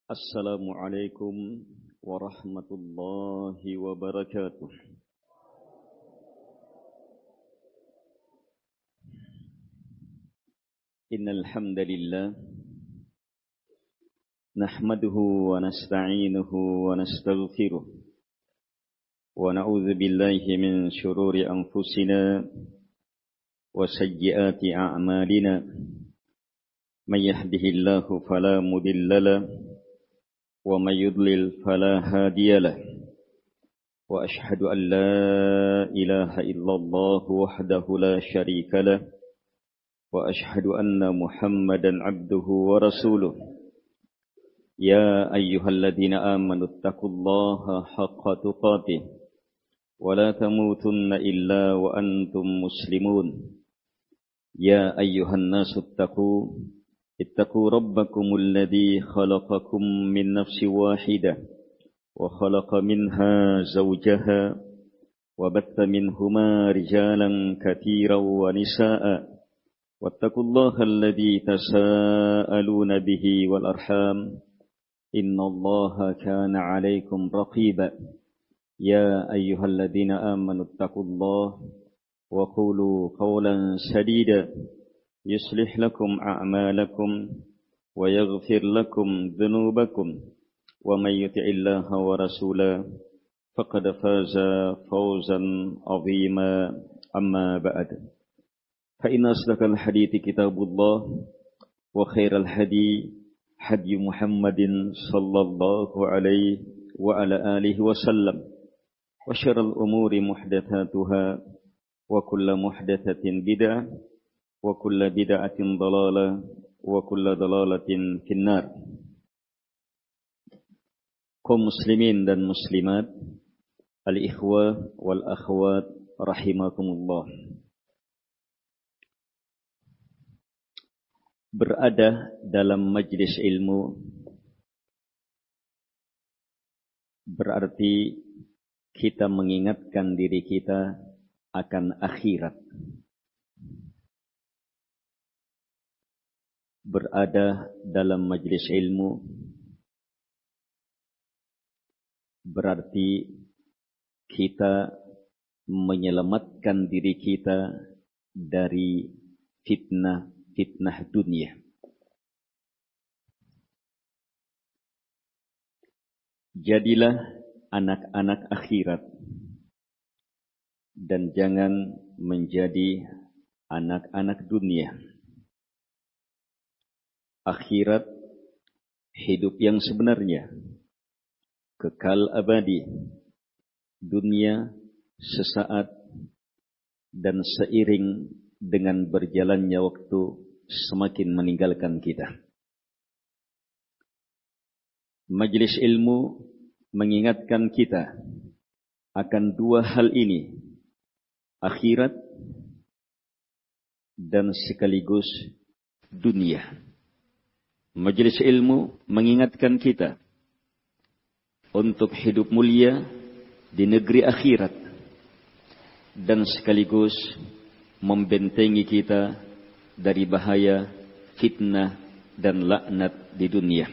Assalamualaikum warahmatullahi wabarakatuh. Innal hamdalillah nahmaduhu wa nasta'inuhu wa nastaghfiruh wa na'udzu billahi min shururi anfusina wa sayyiati a'malina. May yahdihillahu fala mudilla lahu ومن يضلل فلا هادي له وأشهد أن لا إله إلا الله وحده لا شريك له وأشهد أن محمدا عبده ورسوله يا أيها الذين آمنوا اتقوا الله حق تقاته ولا تموتن إلا وأنتم مسلمون يا أيها الناس اتقوا ربكم الذي خلقكم من نفس واحدة وخلق منها زوجها وبث منهما رجالا كثيرا ونساء واتقوا الله الذي تساءلون به والأرحام إن الله كان عليكم رقيبا يا أيها الذين آمنوا اتقوا الله وقولوا قولا سديدا يصلح لكم أعمالكم ويغفر لكم ذنوبكم ومن يطع الله ورسوله فقد فاز فوزا عظيما أما بعد فإن أصدق الحديث كتاب الله وخير الهدي هدي محمد صلى الله عليه وعلى آله وسلم وشر الأمور محدثاتها وكل محدثة بدعة wa kullu bid'atin dhalalah wa kullu dhalalatin finnar. Kaum muslimin dan muslimat, al-ikhwah wal akhwat rahimakumullah. Berada dalam majlis ilmu berarti kita mengingatkan diri kita akan akhirat. Berada dalam majlis ilmu berarti kita menyelamatkan diri kita dari fitnah dunia. Jadilah anak-anak akhirat dan jangan menjadi anak-anak dunia. Akhirat, hidup yang sebenarnya, kekal abadi, dunia sesaat, dan seiring dengan berjalannya waktu semakin meninggalkan kita. Majelis ilmu mengingatkan kita akan dua hal ini, akhirat dan sekaligus dunia. Majelis ilmu mengingatkan kita untuk hidup mulia di negeri akhirat dan sekaligus membentengi kita dari bahaya fitnah dan laknat di dunia.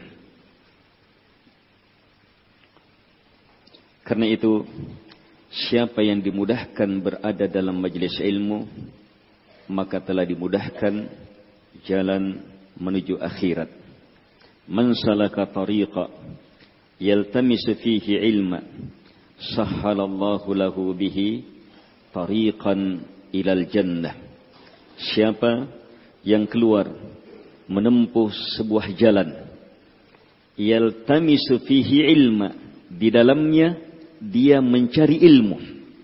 Karena itu, siapa yang dimudahkan berada dalam majelis ilmu, maka telah dimudahkan jalan menuju akhirat. Man salaka tariqa yaltamisu fihi ilma sahhalallahu lahu bihi tariqan ilal jannah. Siapa yang keluar menempuh sebuah jalan yaltamisu fihi ilma, di dalamnya dia mencari ilmu,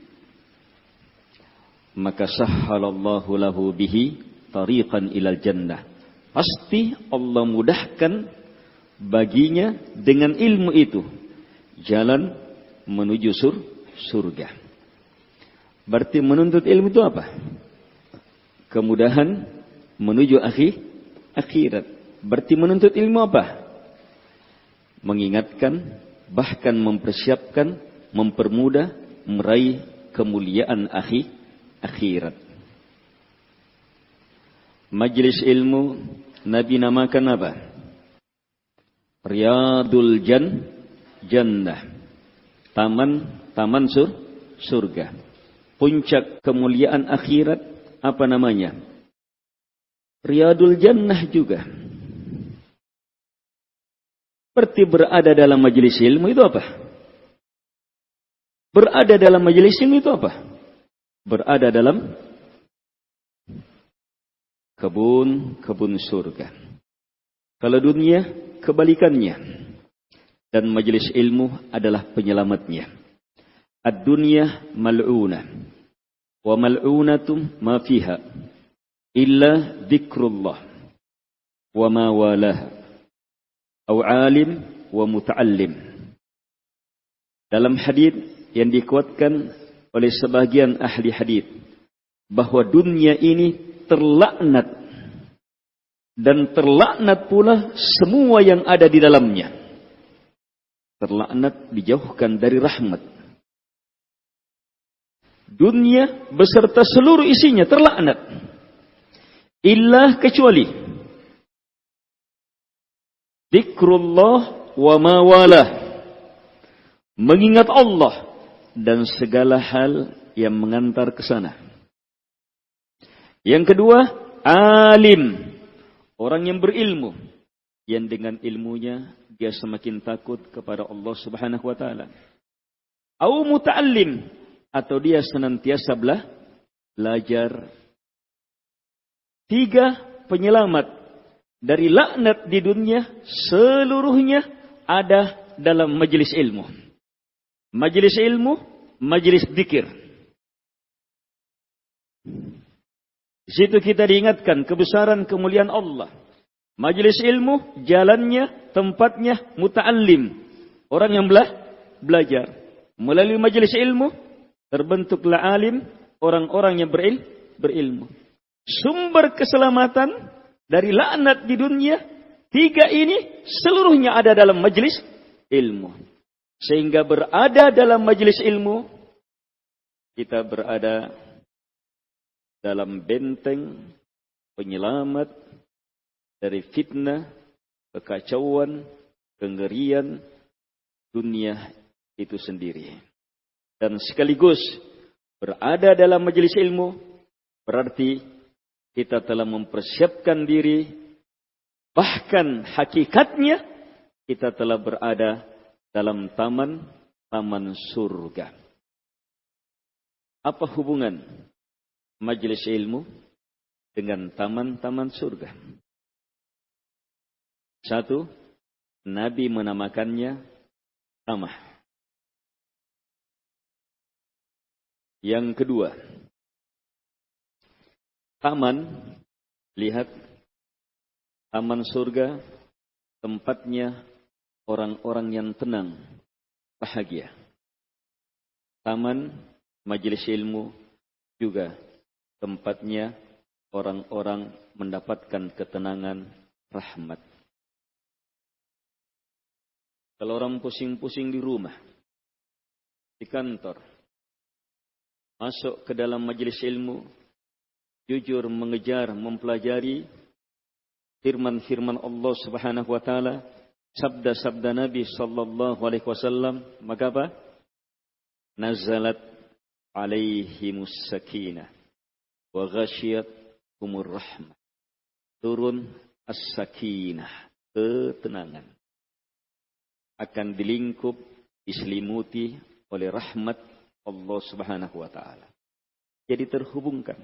maka sahhalallahu lahu bihi tariqan ilal jannah. Pasti Allah mudahkan baginya dengan ilmu itu jalan menuju surga. Berarti menuntut ilmu itu apa? Kemudahan menuju akhirat. Berarti menuntut ilmu apa? Mengingatkan, bahkan mempersiapkan, mempermudah meraih kemuliaan akhirat. Majlis ilmu Nabi namakan apa? Riyadul Jannah. Taman surga. Puncak kemuliaan akhirat apa namanya? Riyadul Jannah juga. Seperti berada dalam majelis ilmu itu apa? Berada dalam majelis ilmu itu apa? Berada dalam kebun surga. Kalau dunia kebalikannya. Dan majelis ilmu adalah penyelamatnya. Ad-dunya mal'unah. Wa mal'unatum ma fiha. Illa dzikrullah. Wa ma walaha. Au alim wa muta'allim. Dalam hadis yang dikuatkan oleh sebagian ahli hadis. Bahwa dunia ini terlaknat. Dan terlaknat pula semua yang ada di dalamnya. Terlaknat, dijauhkan dari rahmat. Dunia beserta seluruh isinya terlaknat. Illa kecuali dzikrullah wa ma walah. Mengingat Allah dan segala hal yang mengantar ke sana. Yang kedua, alim. Orang yang berilmu. Yang dengan ilmunya dia semakin takut kepada Allah Subhanahu wa taala. Au muta'allim, atau dia senantiasa belajar. 3 penyelamat dari laknat di dunia seluruhnya ada dalam majelis ilmu. Majelis ilmu, majelis dzikir. Di situ kita diingatkan kebesaran kemuliaan Allah. Majelis ilmu, jalannya, tempatnya, muta'allim. Orang yang belajar. Melalui majelis ilmu, terbentuklah alim, orang-orang yang berilmu. Sumber keselamatan dari laknat di dunia, 3 ini seluruhnya ada dalam majelis ilmu. Sehingga berada dalam majelis ilmu, kita berada dalam benteng penyelamat dari fitnah, kekacauan, kengerian dunia itu sendiri. Dan sekaligus berada dalam majelis ilmu berarti kita telah mempersiapkan diri, bahkan hakikatnya kita telah berada dalam taman surga. Apa hubungan majelis ilmu dengan taman surga? 1, Nabi menamakannya tamah. Yang kedua, taman, lihat, taman surga tempatnya orang-orang yang tenang, bahagia. Taman majelis ilmu juga tempatnya orang-orang mendapatkan ketenangan, rahmat. Kalau orang pusing-pusing di rumah, di kantor, masuk ke dalam majelis ilmu, jujur mengejar, mempelajari firman-firman Allah Subhanahu wa taala, sabda-sabda Nabi sallallahu alaihi wasallam, maka apa? Nazalat alaihimus sakinah wa ghasyiyatuhumur rahmah. Turun as-sakinah, ketenangan. Akan dilingkup, diselimuti oleh rahmat Allah Subhanahu wa taala. Jadi terhubungkan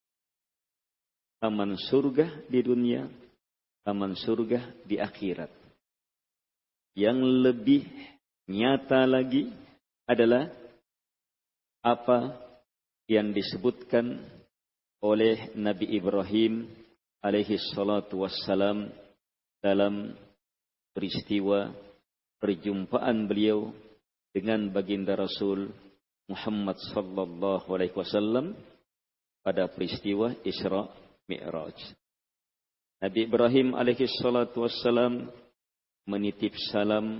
taman surga di dunia, taman surga di akhirat. Yang lebih nyata lagi adalah apa yang disebutkan oleh Nabi Ibrahim alaihi salatu wassalam dalam peristiwa perjumpaan beliau dengan baginda Rasul Muhammad sallallahu alaihi wasallam pada peristiwa Isra Mi'raj. Nabi Ibrahim alaihi salatu wassalam menitip salam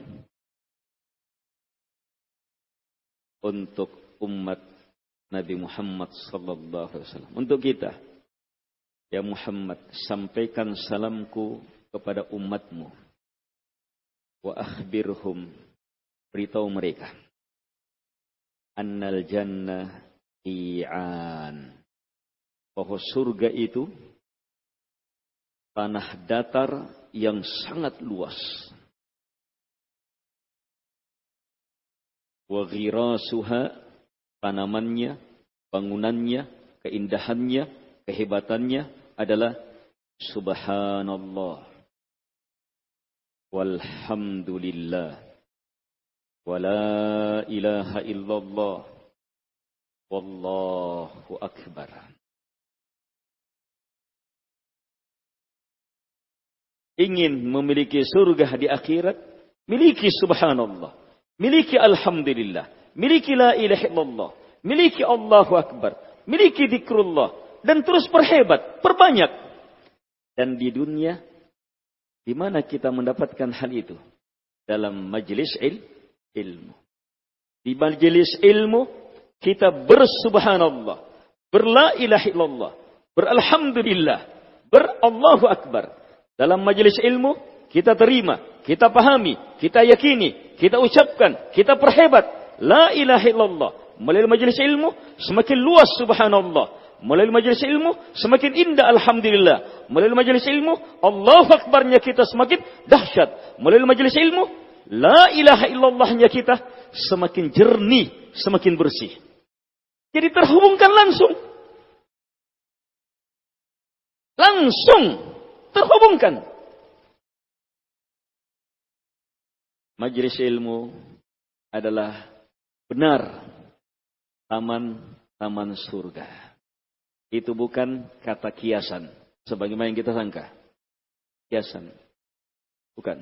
untuk umat Nabi Muhammad sallallahu alaihi wasallam. Untuk kita, ya Muhammad, sampaikan salamku kepada umatmu. wa akhbirhum, beritahu mereka, annal jannah i'an, bahwa surga itu tanah datar yang sangat luas. Wa ghirasuha, tanamannya, bangunannya, keindahannya, kehebatannya adalah subhanallah, walhamdulillah, wa la ilaha illallah, wallahu akbar. Ingin memiliki surga di akhirat, miliki subhanallah, miliki alhamdulillah, miliki la ilaha illallah, miliki Allahu akbar, miliki zikrullah, dan terus perhebat, perbanyak. Dan di dunia, di mana kita mendapatkan hal itu? Dalam majelis ilmu. Di majelis ilmu, kita bersubhanallah, berla ilaha illallah, beralhamdulillah, berallahu akbar. Dalam majelis ilmu, kita terima, kita pahami, kita yakini, kita ucapkan, kita perhebat la ilaha illallah. Melalui majelis ilmu, semakin luas subhanallah. Melalui majelis ilmu, semakin indah alhamdulillah. Melalui majelis ilmu, Allahu akbarnya kita semakin dahsyat. Melalui majelis ilmu, la ilaha illallahnya kita semakin jernih, semakin bersih. Jadi terhubungkan langsung. Langsung terhubungkan. Majelis ilmu adalah benar taman surga. Itu bukan kata kiasan, sebagaimana yang kita sangka. Kiasan. Bukan.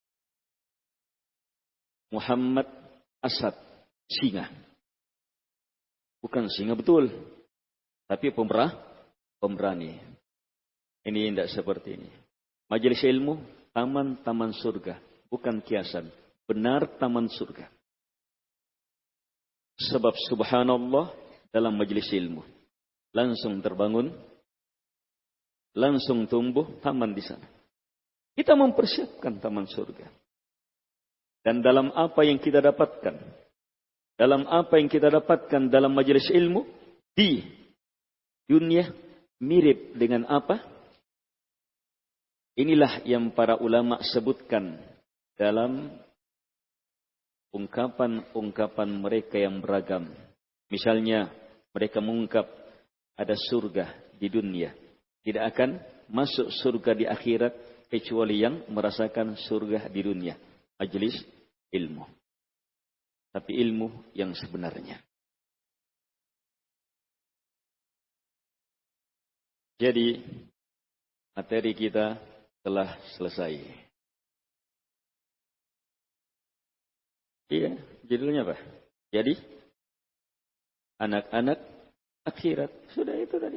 Muhammad Asad, singa. Bukan singa betul, tapi pemberani. Ini tidak seperti ini. Majelis ilmu, taman surga. Bukan kiasan. Benar taman surga. Sebab subhanallah dalam majelis ilmu. Langsung terbangun. Langsung tumbuh taman di sana. Kita mempersiapkan taman surga. Dan dalam apa yang kita dapatkan. Dalam apa yang kita dapatkan dalam majelis ilmu. Di dunia mirip dengan apa? Inilah yang para ulama sebutkan dalam ungkapan-ungkapan mereka yang beragam. Misalnya mereka mengungkap ada surga di dunia. Tidak akan masuk surga di akhirat kecuali yang merasakan surga di dunia. Majelis ilmu. Tapi ilmu yang sebenarnya. Jadi materi kita telah selesai. Iya, judulnya apa? Jadi anak-anak akhirat. Sudah itu tadi.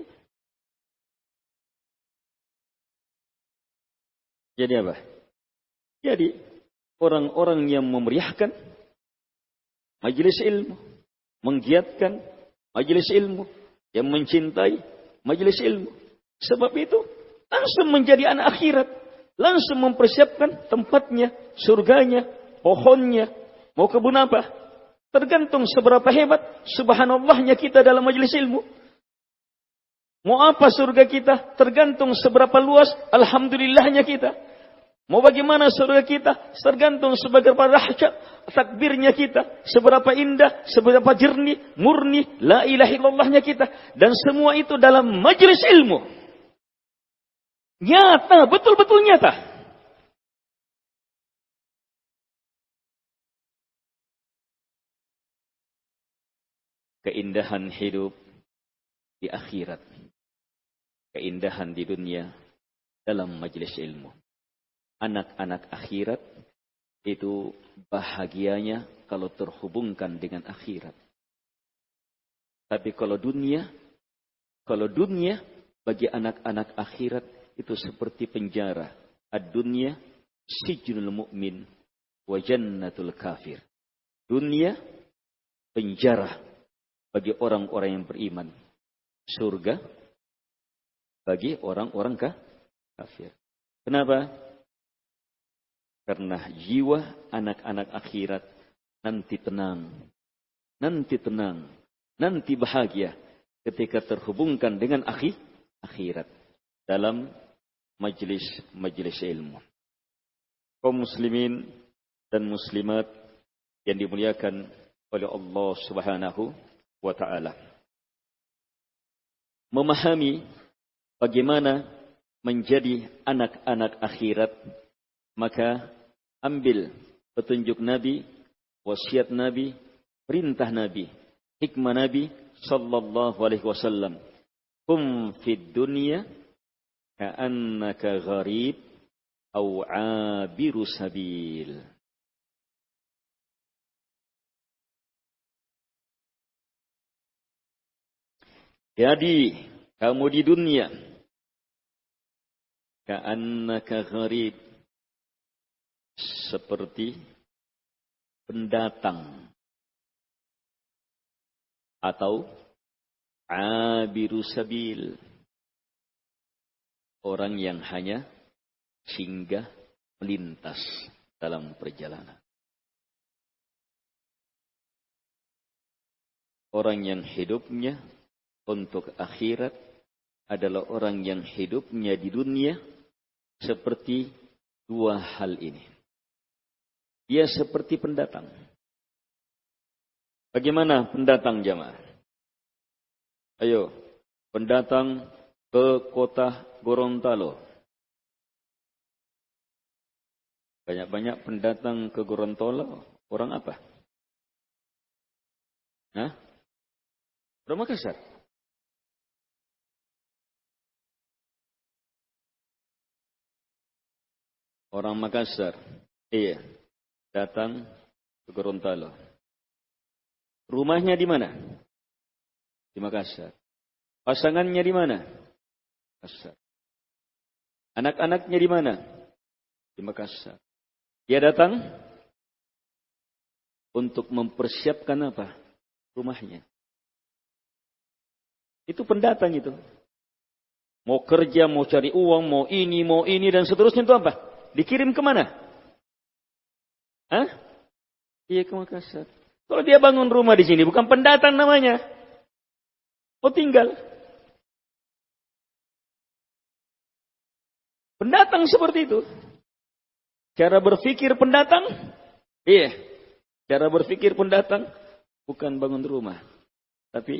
Jadi apa? Jadi orang-orang yang memeriahkan majelis ilmu, menggiatkan majelis ilmu, yang mencintai majelis ilmu. Sebab itu langsung menjadi anak akhirat. Langsung mempersiapkan tempatnya, surganya, pohonnya. Mau kebun apa? Tergantung seberapa hebat subhanallahnya kita dalam majelis ilmu. Mau apa surga kita? Tergantung seberapa luas alhamdulillahnya kita. Mau bagaimana surga kita? Tergantung seberapa dahsyat takbirnya kita. Seberapa indah, seberapa jernih, murni, la ilaha illallahnya kita. Dan semua itu dalam majelis ilmu. Nyata, betul-betul nyata. Keindahan hidup di akhirat. Keindahan di dunia dalam majelis ilmu. Anak-anak akhirat itu bahagianya kalau terhubungkan dengan akhirat. Tapi kalau dunia bagi anak-anak akhirat itu seperti penjara. Ad-dunya sijnul mu'min wa jannatul kafir. Dunia penjara bagi orang-orang yang beriman. Surga bagi orang-orang kafir. Kenapa? Karena jiwa anak-anak akhirat nanti tenang, nanti bahagia ketika terhubungkan dengan akhirat dalam majelis ilmu. Kaum muslimin dan muslimat yang dimuliakan oleh Allah Subhanahu wa taala. Memahami bagaimana menjadi anak-anak akhirat, maka ambil petunjuk Nabi, wasiat Nabi, perintah Nabi, hikmah Nabi sallallahu alaihi wasallam. Kum fid dunya ka'annaka gharib aw 'abiru sabil. Jadi kamu di dunia ka'annaka gharib, seperti pendatang atau abiru sabil, orang yang hanya singgah melintas dalam perjalanan. Orang yang hidupnya untuk akhirat adalah orang yang hidupnya di dunia seperti dua hal ini. Dia seperti pendatang. Bagaimana pendatang jamaah? Ayo, pendatang ke kota Gorontalo. Banyak-banyak pendatang ke Gorontalo, orang apa? Hah? Orang Makassar. Orang Makassar. Iya. Datang ke Gorontalo. Rumahnya di mana? Di Makassar. Pasangannya di mana? Makassar. Anak-anaknya di mana? Di Makassar. Dia datang untuk mempersiapkan apa? Rumahnya. Itu pendatang itu. Mau kerja, mau cari uang, mau ini dan seterusnya itu apa? Dikirim kemana? Hah? Iya, ke Makassar. Kalau dia bangun rumah di sini, bukan pendatang namanya. Mau tinggal. Pendatang seperti itu. Cara berpikir pendatang, iya. Cara berpikir pendatang bukan bangun rumah, tapi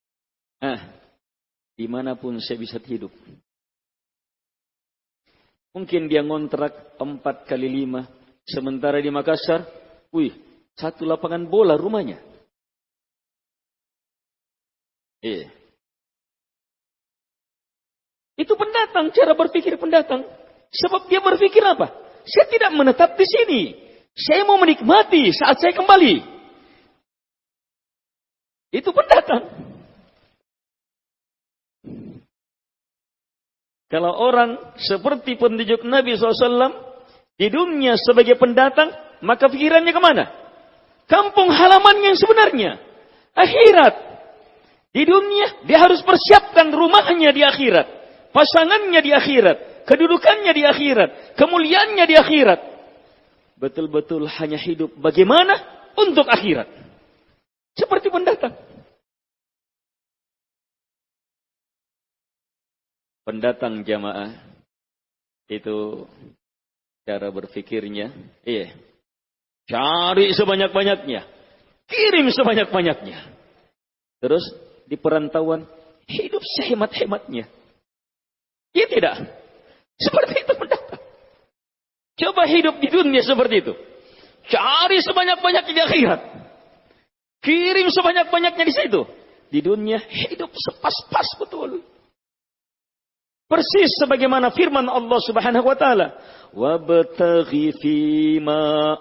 dimanapun saya bisa hidup. Mungkin dia ngontrak 4x5, sementara di Makassar, satu lapangan bola rumahnya. Iya. Itu pendatang, cara berpikir pendatang. Sebab dia berpikir apa? Saya tidak menetap di sini. Saya mau menikmati saat saya kembali. Itu pendatang. Kalau orang seperti penunjuk Nabi SAW di dunia sebagai pendatang, maka pikirannya kemana? Kampung halamannya yang sebenarnya. Akhirat. Di dunia dia harus persiapkan rumahnya di akhirat. Pasangannya di akhirat. Kedudukannya di akhirat. Kemuliaannya di akhirat. Betul-betul hanya hidup bagaimana untuk akhirat. Seperti pendatang. Pendatang jamaah itu cara berpikirnya, iya. Cari sebanyak-banyaknya. Kirim sebanyak-banyaknya. Terus di perantauan hidup sehemat-hematnya. Iya tidak? Seperti itu pendatang. Coba hidup di dunia seperti itu. Cari sebanyak-banyaknya di akhirat. Kirim sebanyak-banyaknya di situ. Di dunia hidup sepas-pas betul. Persis sebagaimana firman Allah Subhanahu wa taala, "Wabtaghi fima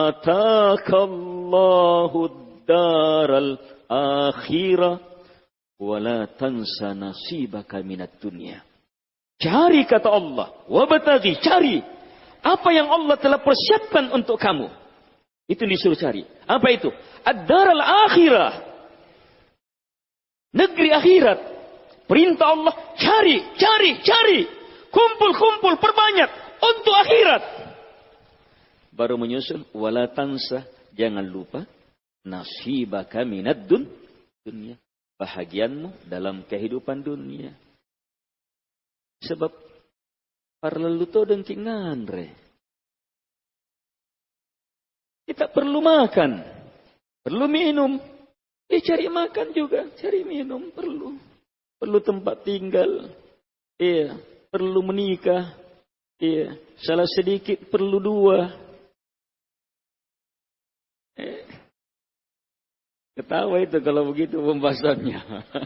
ataakallahu ad-daral akhirah wa la tansa nasibaka minad dunya." Cari kata Allah, wabtaghi, cari apa yang Allah telah persiapkan untuk kamu. Itu disuruh cari. Apa itu? Ad-daral akhirah. Negeri akhirat. Perintah Allah, cari. Kumpul, perbanyak untuk akhirat. baru menyusul wala tansa, jangan lupa nasibaka minad dunya, bahagianmu dalam kehidupan dunia. Sebab parlelu to dengkingan re. Kita perlu makan, perlu minum. Cari makan juga, cari minum perlu. Perlu tempat tinggal. Iya, perlu menikah. Iya, salah sedikit perlu dua. Ketawa itu kalau begitu pembahasannya.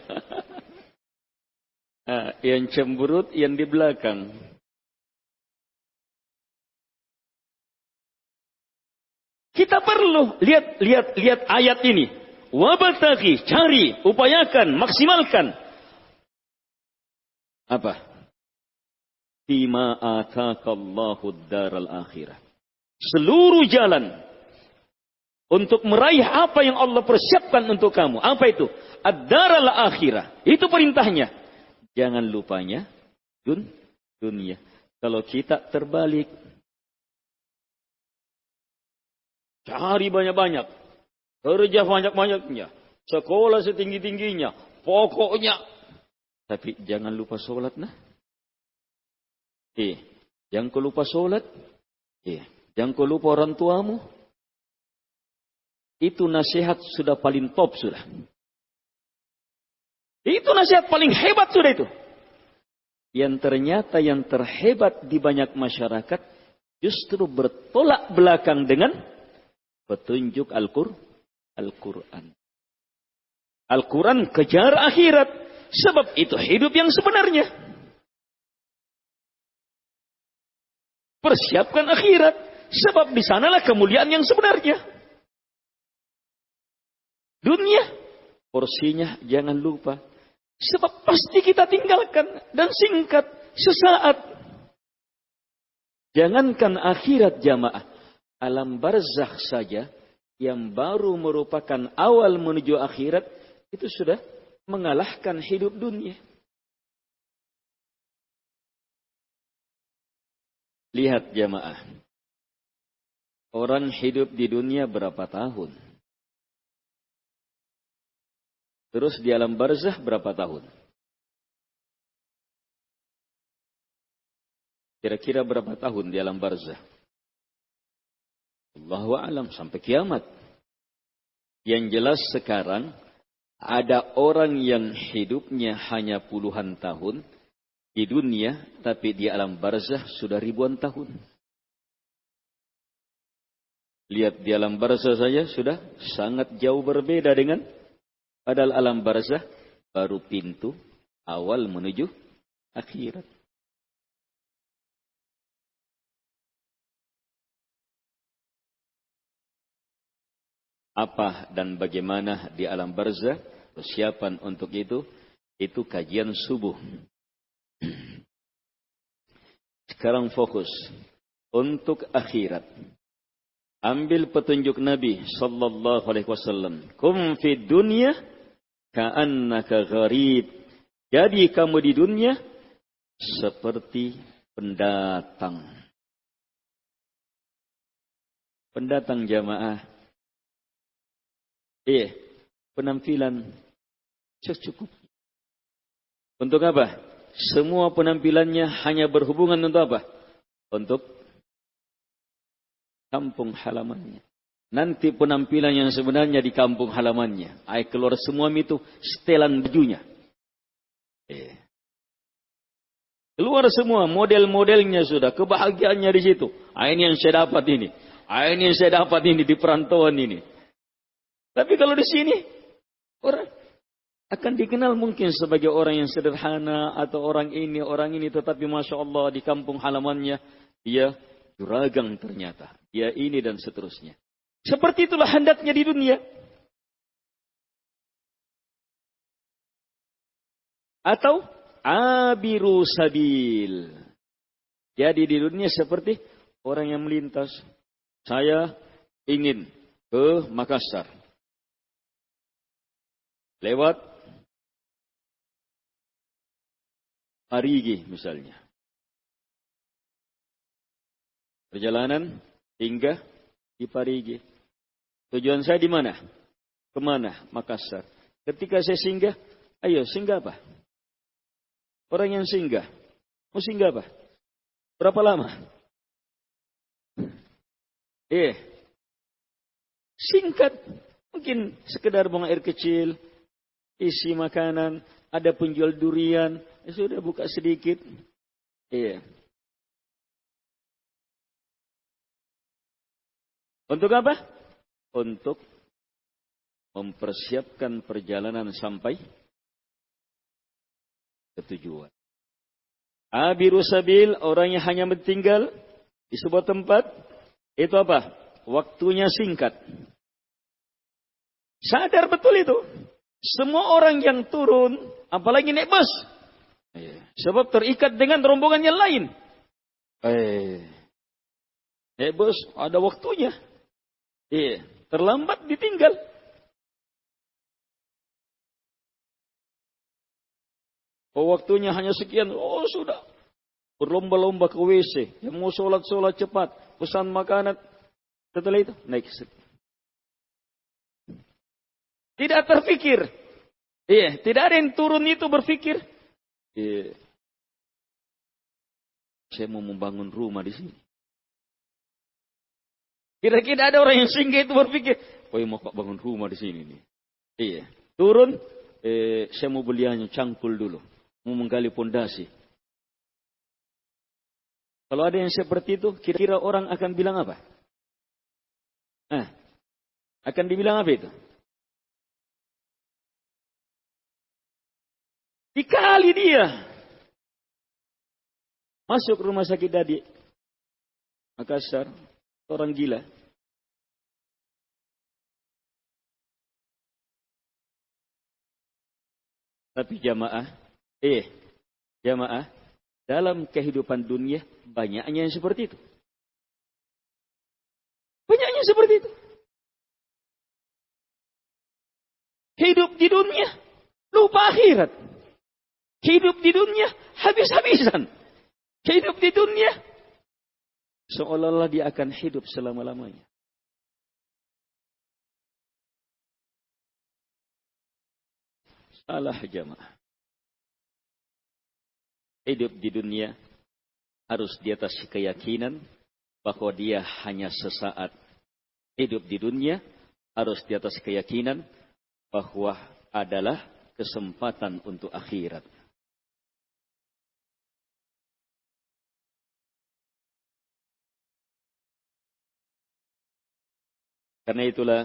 Nah, yang cemberut yang di belakang. Kita perlu lihat ayat ini. Wabtaghi, cari, upayakan, maksimalkan. Apa? Bima ataakallahu ad-daral akhirah. Seluruh jalan untuk meraih apa yang Allah persiapkan untuk kamu. Apa itu? Ad-daral akhirah. Itu perintahnya. Jangan lupanya dunia. Kalau kita terbalik, cari banyak-banyak, kerja banyak-banyaknya, sekolah setinggi-tingginya, pokoknya. Tapi jangan lupa sholat nah. Jangan kau lupa sholat. Jangan kau lupa orang tuamu. Itu nasihat sudah paling top sudah. Itu nasihat paling hebat sudah itu. Yang ternyata yang terhebat di banyak masyarakat justru bertolak belakang dengan petunjuk Al-Quran. Al-Quran kejar akhirat. Sebab itu hidup yang sebenarnya. Persiapkan akhirat. Sebab di sanalah kemuliaan yang sebenarnya. Dunia, porsinya jangan lupa. Sebab pasti kita tinggalkan. Dan singkat, sesaat. Jangankan akhirat jamaah. Alam barzakh saja yang baru merupakan awal menuju akhirat itu sudah mengalahkan hidup dunia. Lihat jamaah. Orang hidup di dunia berapa tahun? Terus di alam barzakh berapa tahun? Kira-kira berapa tahun di alam barzakh? Allahu a'lam sampai kiamat. Yang jelas sekarang ada orang yang hidupnya hanya puluhan tahun di dunia, tapi di alam barzakh sudah ribuan tahun. Lihat di alam barzakh saja sudah sangat jauh berbeda dengan padahal alam barzakh baru pintu awal menuju akhirat. Apa dan bagaimana di alam barzakh, persiapan untuk itu kajian subuh. Sekarang fokus untuk akhirat. Ambil petunjuk Nabi sallallahu alaihi wasallam. Kum fid dunya ka'annaka gharib. Jadi kamu di dunia seperti pendatang. Pendatang jamaah. Penampilan secukupnya. Untuk apa? Semua penampilannya hanya berhubungan untuk apa? Untuk kampung halamannya. Nanti penampilan yang sebenarnya di kampung halamannya. Keluar semua itu setelan bajunya. Keluar semua model-modelnya sudah. Kebahagiaannya di situ. Ini yang saya dapat ini. Ini yang saya dapat ini di perantauan ini. Tapi kalau di sini, orang akan dikenal mungkin sebagai orang yang sederhana atau orang ini. Tetapi Masya Allah di kampung halamannya, dia juragan ternyata. Dia ini dan seterusnya. Seperti itulah hendaknya di dunia. Atau abiru sabil. Jadi di dunia seperti orang yang melintas. Saya ingin ke Makassar. Lewat Parigi misalnya. Perjalanan Singgah di Parigi. Tujuan saya di mana? Kemana? Makassar. Ketika saya singgah, ayo singgah apa? Orang yang singgah. Mau singgah apa? Berapa lama? Singkat. Mungkin sekedar buang air kecil. Isi makanan. Ada penjual durian. Sudah buka sedikit. Untuk apa? Untuk mempersiapkan perjalanan sampai ke tujuan. Abiru sabil, orang yang hanya tinggal di sebuah tempat, itu apa? Waktunya singkat. Sadar betul itu. Semua orang yang turun, apalagi naik bus, sebab terikat dengan rombongan yang lain. Naik bus ada waktunya. Terlambat ditinggal. Waktunya hanya sekian. Sudah. Berlomba-lomba ke WC. Yang mau sholat cepat. Pesan makanan. Setelah itu naik. Tidak terfikir. Tidak ada yang turun itu berfikir. Saya mau membangun rumah di sini. Kira-kira ada orang yang singgah itu berpikir, mau bangun rumah di sini nih. Turun, saya mau beliannya cangkul dulu, mau menggali pondasi. Kalau ada yang seperti itu, kira-kira orang akan bilang apa? Akan dibilang apa itu? Dikali dia. Masuk rumah sakit Dadi. Makassar. Orang gila. Tapi jamaah, dalam kehidupan dunia banyaknya yang seperti itu. Banyaknya seperti itu. Hidup di dunia, lupa akhirat. Hidup di dunia, habis-habisan. Hidup di dunia, seolah-olah dia akan hidup selama-lamanya. Salah jamaah. Hidup di dunia harus di atas keyakinan bahwa dia hanya sesaat. Hidup di dunia harus di atas keyakinan bahwa adalah kesempatan untuk akhirat. Karena itulah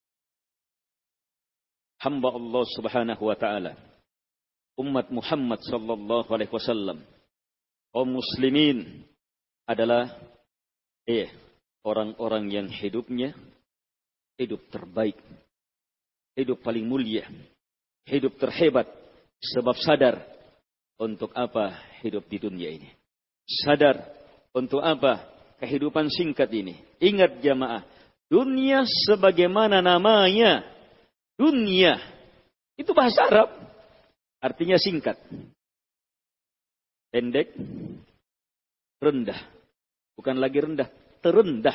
hamba Allah Subhanahu wa taala, umat Muhammad sallallahu alaihi wasallam, kaum muslimin adalah orang-orang yang hidupnya hidup terbaik, hidup paling mulia, hidup terhebat sebab sadar untuk apa hidup di dunia ini. Sadar untuk apa kehidupan singkat ini. Ingat jamaah, dunia sebagaimana namanya, dunia itu bahasa Arab, artinya singkat, pendek, rendah. Bukan lagi rendah, terendah.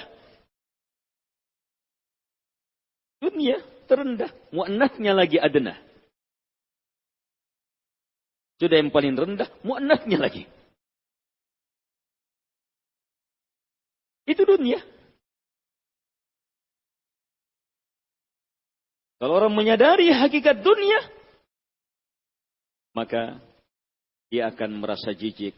Dunia terendah, mu'annasnya lagi adna. Sudah yang paling rendah, mu'annasnya lagi. Itu dunia. Kalau orang menyadari hakikat dunia, maka dia akan merasa jijik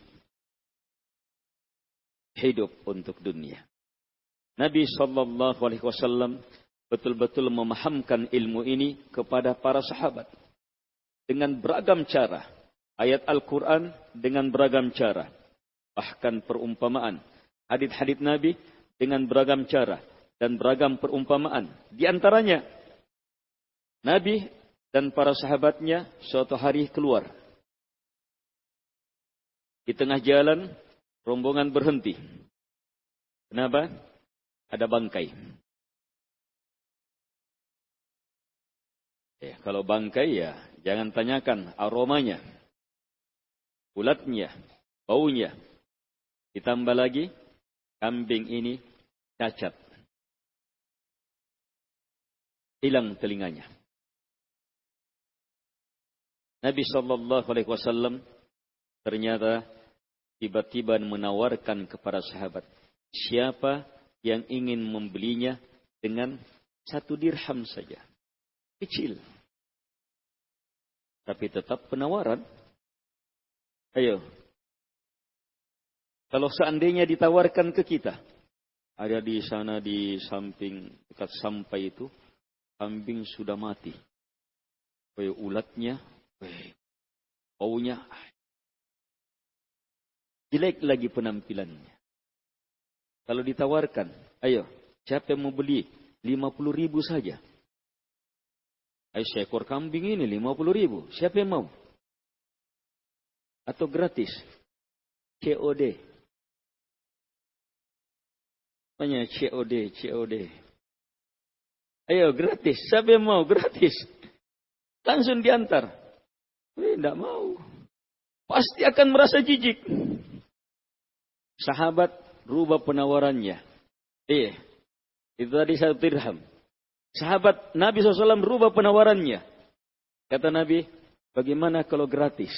hidup untuk dunia. Nabi SAW betul-betul memahamkan ilmu ini kepada para sahabat dengan beragam cara. Ayat Al-Quran dengan beragam cara. Bahkan perumpamaan. Hadits-hadits Nabi dengan beragam cara dan beragam perumpamaan. Di antaranya, Nabi dan para sahabatnya suatu hari keluar. Di tengah jalan, rombongan berhenti. Kenapa? Ada bangkai. Kalau bangkai ya, jangan tanyakan aromanya, ulatnya, baunya. Ditambah lagi, kambing ini cacat. Hilang telinganya. Nabi SAW ternyata tiba-tiba menawarkan kepada sahabat, siapa yang ingin membelinya dengan 1 dirham saja. Kecil. Tapi tetap penawaran. Ayo. Kalau seandainya ditawarkan ke kita, ada di sana di samping dekat sampai itu, kambing sudah mati. Ulatnya, baunya, jelek lagi penampilannya. Kalau ditawarkan, ayo, siapa yang mau beli? 50.000 saja. Ayo, seekor kambing ini 50.000. Siapa yang mau? Atau gratis? COD. Banyak COD. Ayo, gratis. Siapa yang mau? Gratis. Langsung diantar. Tidak mau. Pasti akan merasa jijik. Sahabat rubah penawarannya. Itu tadi 1 dirham. Sahabat Nabi SAW rubah penawarannya. Kata Nabi, bagaimana kalau gratis?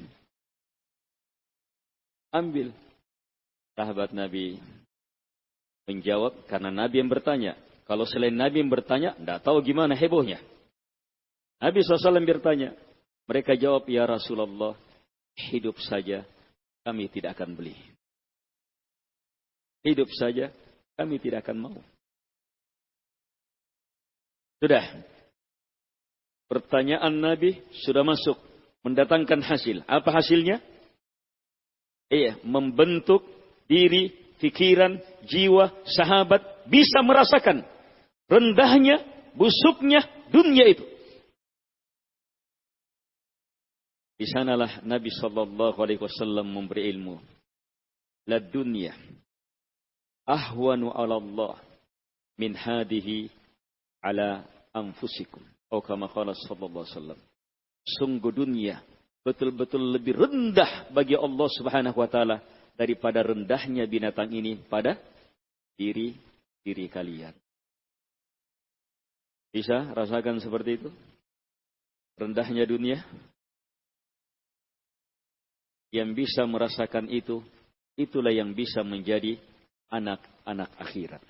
Ambil. Sahabat Nabi menjawab, karena Nabi yang bertanya. Kalau selain Nabi yang bertanya, tidak tahu gimana hebohnya. Nabi SAW bertanya. Mereka jawab, ya Rasulullah, hidup saja kami tidak akan beli. Hidup saja kami tidak akan mau. Sudah. Pertanyaan Nabi sudah masuk. Mendatangkan hasil. Apa hasilnya? Membentuk diri, pikiran, jiwa, sahabat bisa merasakan rendahnya, busuknya dunia itu. Di sanalah Nabi SAW memberi ilmu. La dunya ahwanu ala Allah min hadihi ala anfusikum. Atau kama qala sallallahu alaihi wasallam. Sungguh dunia betul-betul lebih rendah bagi Allah Subhanahu wa taala daripada rendahnya binatang ini pada diri kalian. Bisa rasakan seperti itu? Rendahnya dunia? Yang bisa merasakan itu, itulah yang bisa menjadi anak-anak akhirat.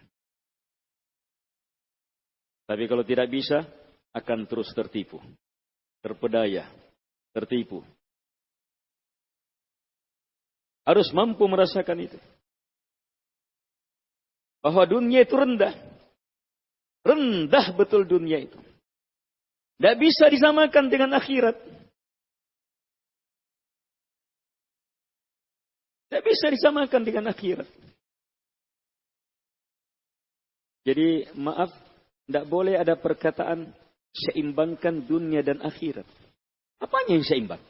Tapi kalau tidak bisa, akan terus tertipu, terpedaya, tertipu. Harus mampu merasakan itu. Bahwa dunia itu rendah. Rendah betul dunia itu. Tidak bisa disamakan dengan akhirat. Tidak bisa disamakan dengan akhirat. Jadi maaf, tidak boleh ada perkataan seimbangkan dunia dan akhirat. Apanya yang seimbang?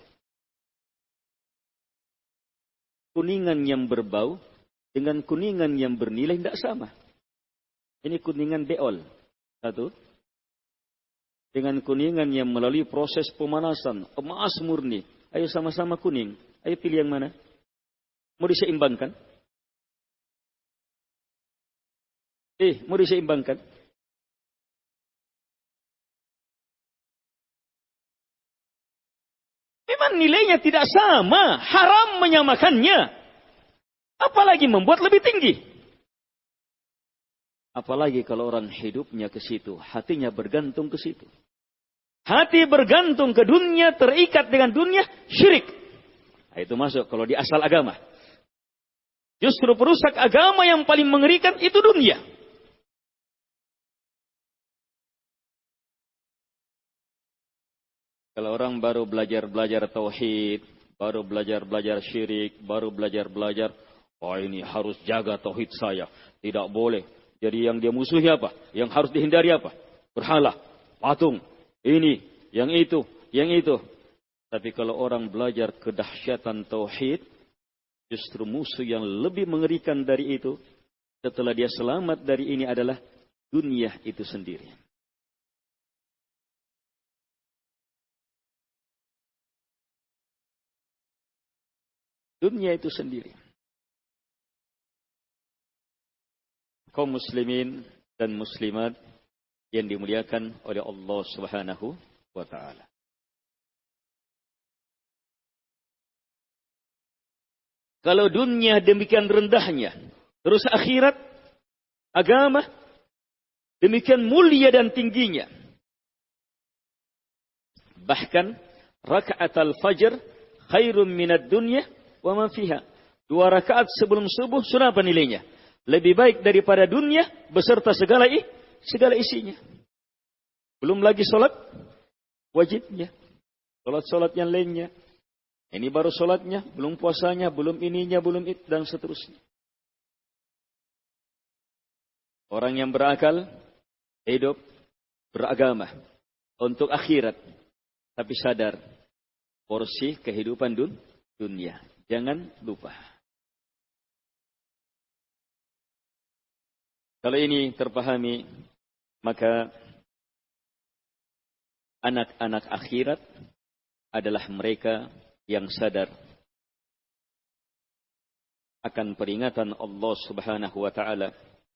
Kuningan yang berbau dengan kuningan yang bernilai tidak sama. Ini kuningan beol. Satu. Dengan kuningan yang melalui proses pemanasan. Emas murni. Ayo sama-sama kuning. Ayo pilih yang mana? Mau diseimbangkan? Mau diseimbangkan? Memang nilainya tidak sama. Haram menyamakannya. Apalagi membuat lebih tinggi. Apalagi kalau orang hidupnya ke situ. Hatinya bergantung ke situ. Hati bergantung ke dunia. Terikat dengan dunia. Syirik. Nah, itu masuk kalau di asal agama. Justru perusak agama yang paling mengerikan itu dunia. Kalau orang baru belajar tauhid, baru belajar syirik, baru belajar, oh ini harus jaga tauhid saya. Tidak boleh. Jadi yang dia musuhi apa? Yang harus dihindari apa? Berhala, patung, ini, yang itu. Tapi kalau orang belajar kedahsyatan tauhid, justru musuh yang lebih mengerikan dari itu, setelah dia selamat dari ini adalah dunia itu sendiri. Dunia itu sendiri. kaum muslimin dan muslimat yang dimuliakan oleh Allah Subhanahu wa taala. Kalau dunia demikian rendahnya, terus akhirat, agama demikian mulia dan tingginya. Bahkan rakaat al-fajr khairun minad dunya wa ma fiha. 2 rakaat sebelum subuh sudah apa nilainya? Lebih baik daripada dunia beserta segala isinya. Belum lagi solat wajibnya. Solat yang lainnya. Ini baru solatnya, belum puasanya, belum ininya, belum itu, dan seterusnya. Orang yang berakal, hidup, beragama untuk akhirat. Tapi sadar, porsi kehidupan dunia. Jangan lupa. Kalau ini terpahami, maka anak-anak akhirat adalah mereka yang sadar akan peringatan Allah Subhanahu wa taala.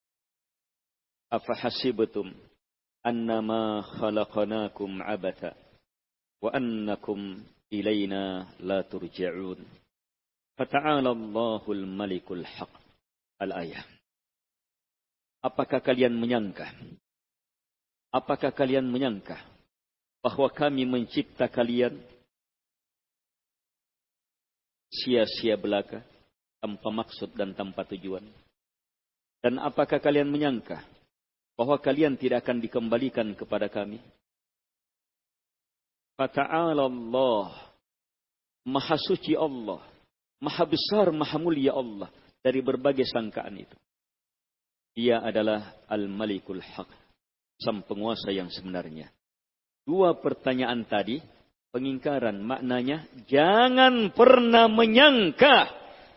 Afahasibtum annama khalaqnakum abatha wa annakum ilaina la turja'un. Fata'ala Allahul Malikul Haq. Al-ayah. Apakah kalian menyangka bahwa kami mencipta kalian sia-sia belaka, tanpa maksud dan tanpa tujuan? Dan apakah kalian menyangka bahwa kalian tidak akan dikembalikan kepada kami? Fata'ala Allah, Maha suci Allah, Maha besar, Maha mulia Allah dari berbagai sangkaan itu. Dia adalah Al-Malikul Haq, sang penguasa yang sebenarnya. 2 pertanyaan tadi, pengingkaran, maknanya jangan pernah menyangka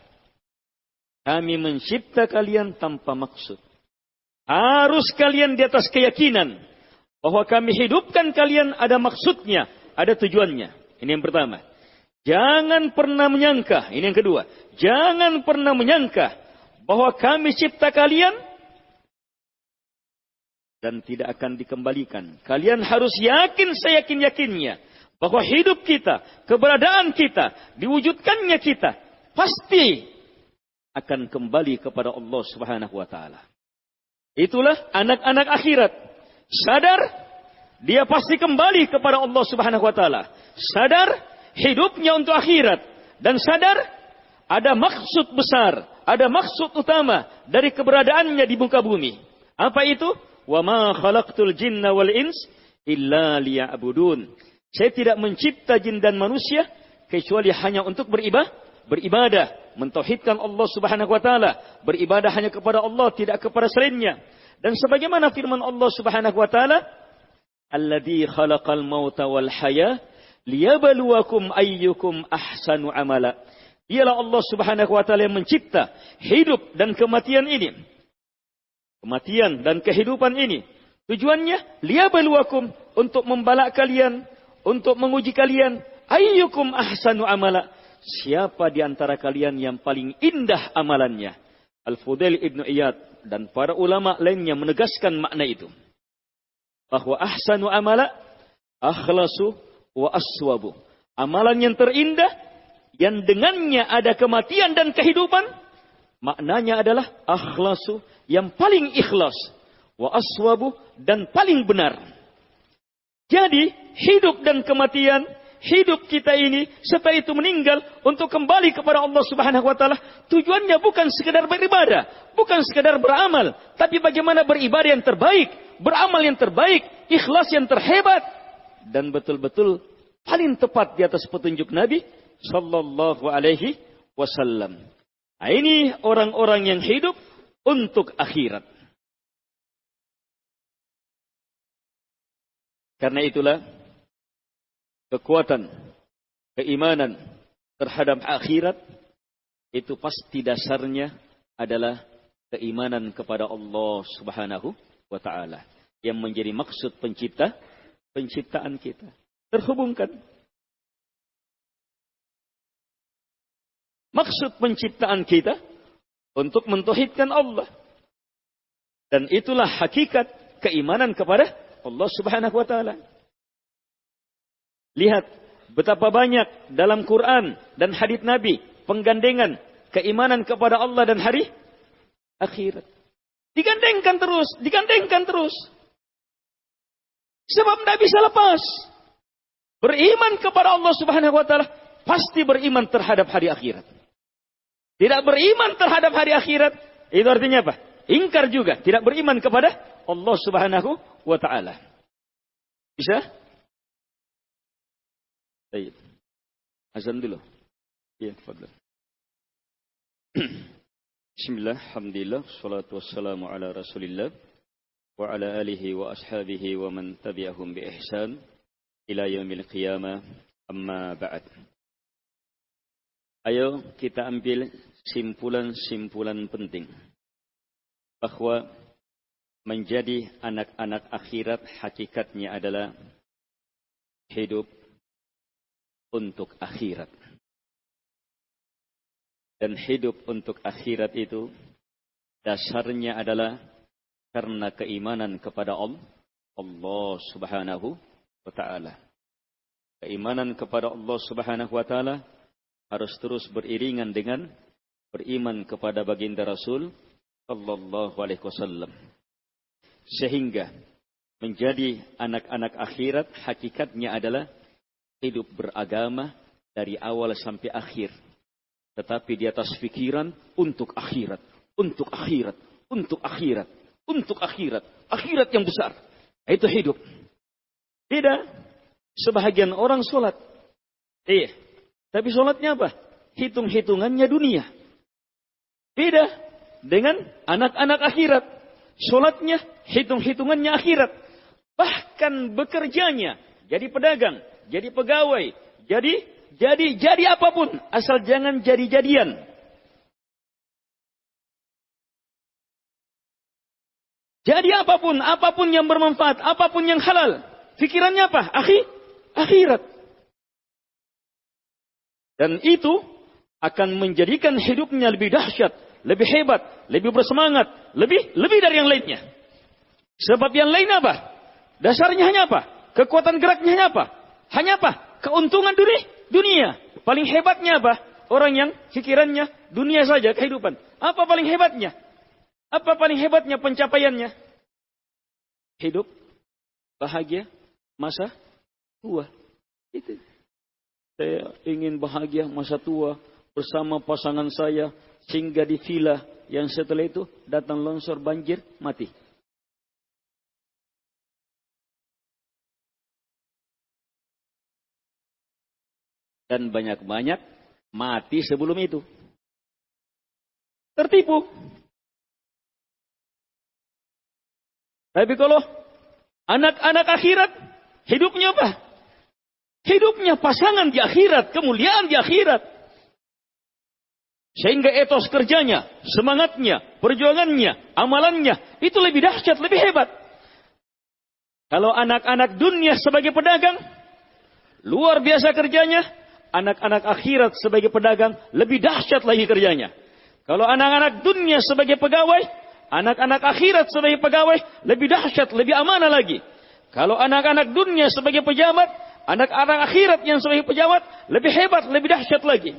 kami mencipta kalian tanpa maksud. Harus kalian di atas keyakinan bahwa kami hidupkan kalian ada maksudnya, ada tujuannya. Ini yang pertama. Jangan pernah menyangka, ini yang kedua. Jangan pernah menyangka bahwa kami cipta kalian dan tidak akan dikembalikan. Kalian harus yakin seyakin-yakinnya bahwa hidup kita, keberadaan kita, diwujudkannya kita pasti akan kembali kepada Allah Subhanahu wa taala. Itulah anak-anak akhirat. Sadar dia pasti kembali kepada Allah Subhanahu wa taala. Sadar hidupnya untuk akhirat dan sadar ada maksud besar, ada maksud utama dari keberadaannya di muka bumi. Apa itu? Wa ma khalaqtul jinna wal ins illa liya'budun. Saya tidak mencipta jin dan manusia kecuali hanya untuk beribadah, mentauhidkan Allah Subhanahu wa taala, beribadah hanya kepada Allah, tidak kepada selainnya. Dan sebagaimana firman Allah Subhanahu wa taala, "Alladzi khalaqal mauta wal haya liyabluwakum ayyukum ahsanu amala." Dialah Allah Subhanahu wa taala yang mencipta hidup dan kematian ini. Kematian dan kehidupan ini tujuannya liyabluwakum, untuk membalak kalian, untuk menguji kalian, ayyukum ahsanu amala, siapa di antara kalian yang paling indah amalannya. Al-Fudail Ibnu Iyad dan para ulama lainnya menegaskan makna itu, bahwa ahsanu amala akhlasu wa aswabu, amalan yang terindah yang dengannya ada kematian dan kehidupan, maknanya adalah akhlasu, yang paling ikhlas, wa aswabu, dan paling benar. Jadi hidup dan kematian, hidup kita ini setelah itu meninggal untuk kembali kepada Allah Subhanahu wa taala, tujuannya bukan sekedar beribadah, bukan sekedar beramal, tapi bagaimana beribadah yang terbaik, beramal yang terbaik, ikhlas yang terhebat, dan betul-betul paling tepat di atas petunjuk Nabi sallallahu alaihi wasallam. Nah, ini orang-orang yang hidup untuk akhirat. Karena itulah kekuatan keimanan terhadap akhirat itu pasti dasarnya adalah keimanan kepada Allah Subhanahu wa taala yang menjadi maksud penciptaan kita. Terhubungkan. Maksud penciptaan kita untuk mentauhidkan Allah. Dan itulah hakikat keimanan kepada Allah Subhanahu wa taala. Lihat betapa banyak dalam Quran dan hadits Nabi penggandengan keimanan kepada Allah dan hari akhirat. Digandengkan terus. Sebab tidak bisa lepas. Beriman kepada Allah Subhanahu wa taala pasti beriman terhadap hari akhirat. Tidak beriman terhadap hari akhirat, itu artinya apa? Ingkar juga, tidak beriman kepada Allah Subhanahu wa taala. Bisa? Baik. Azan dulu. Ya, tafadhal. Bismillah, alhamdulillah, salatu wassalamu ala Rasulillah wa ala alihi wa ashabihi wa man tabi'ahum bi ihsan ila yaumil qiyamah, amma ba'd. Ayo kita ambil simpulan-simpulan penting bahwa menjadi anak-anak akhirat hakikatnya adalah hidup untuk akhirat. Dan hidup untuk akhirat itu dasarnya adalah karena keimanan kepada Allah Subhanahu wa taala. Keimanan kepada Allah Subhanahu wa taala harus terus beriringan dengan beriman kepada baginda Rasul sallallahu alaihi wasallam. Sehingga menjadi anak-anak akhirat hakikatnya adalah hidup beragama dari awal sampai akhir. Tetapi di atas pikiran untuk akhirat, untuk akhirat, untuk akhirat, untuk akhirat. Akhirat yang besar. Itu hidup. Tidak. Sebahagian orang sholat. Tapi sholatnya apa? Hitung-hitungannya dunia. Beda dengan anak-anak akhirat. Sholatnya, hitung-hitungannya akhirat. Bahkan bekerjanya. Jadi pedagang, jadi pegawai, jadi apapun. Asal jangan jadi-jadian. Jadi apapun yang bermanfaat, apapun yang halal. Pikirannya apa? Akhirat. Dan itu akan menjadikan hidupnya lebih dahsyat, lebih hebat, lebih bersemangat, lebih dari yang lainnya. Sebab yang lain apa? Dasarnya hanya apa? Kekuatan geraknya hanya apa? Hanya apa? Keuntungan dunia. Paling hebatnya apa? Orang yang pikirannya dunia saja, kehidupan. Apa paling hebatnya? Apa paling hebatnya pencapaiannya? Hidup bahagia masa tua. Itu. Saya ingin bahagia masa tua bersama pasangan saya, singgah di villa yang setelah itu datang longsor banjir, mati. Dan banyak-banyak mati sebelum itu. Tertipu. Tapi kalau anak-anak akhirat, hidupnya apa? Hidupnya pasangan di akhirat, kemuliaan di akhirat. Sehingga etos kerjanya, semangatnya, perjuangannya, amalannya, itu lebih dahsyat, lebih hebat. Kalau anak-anak dunia sebagai pedagang, luar biasa kerjanya. Anak-anak akhirat sebagai pedagang, lebih dahsyat lagi kerjanya. Kalau anak-anak dunia sebagai pegawai, anak-anak akhirat sebagai pegawai, lebih dahsyat, lebih amanah lagi. Kalau anak-anak dunia sebagai pejabat, anak-anak akhirat yang sebagai pejabat, lebih hebat, lebih dahsyat lagi.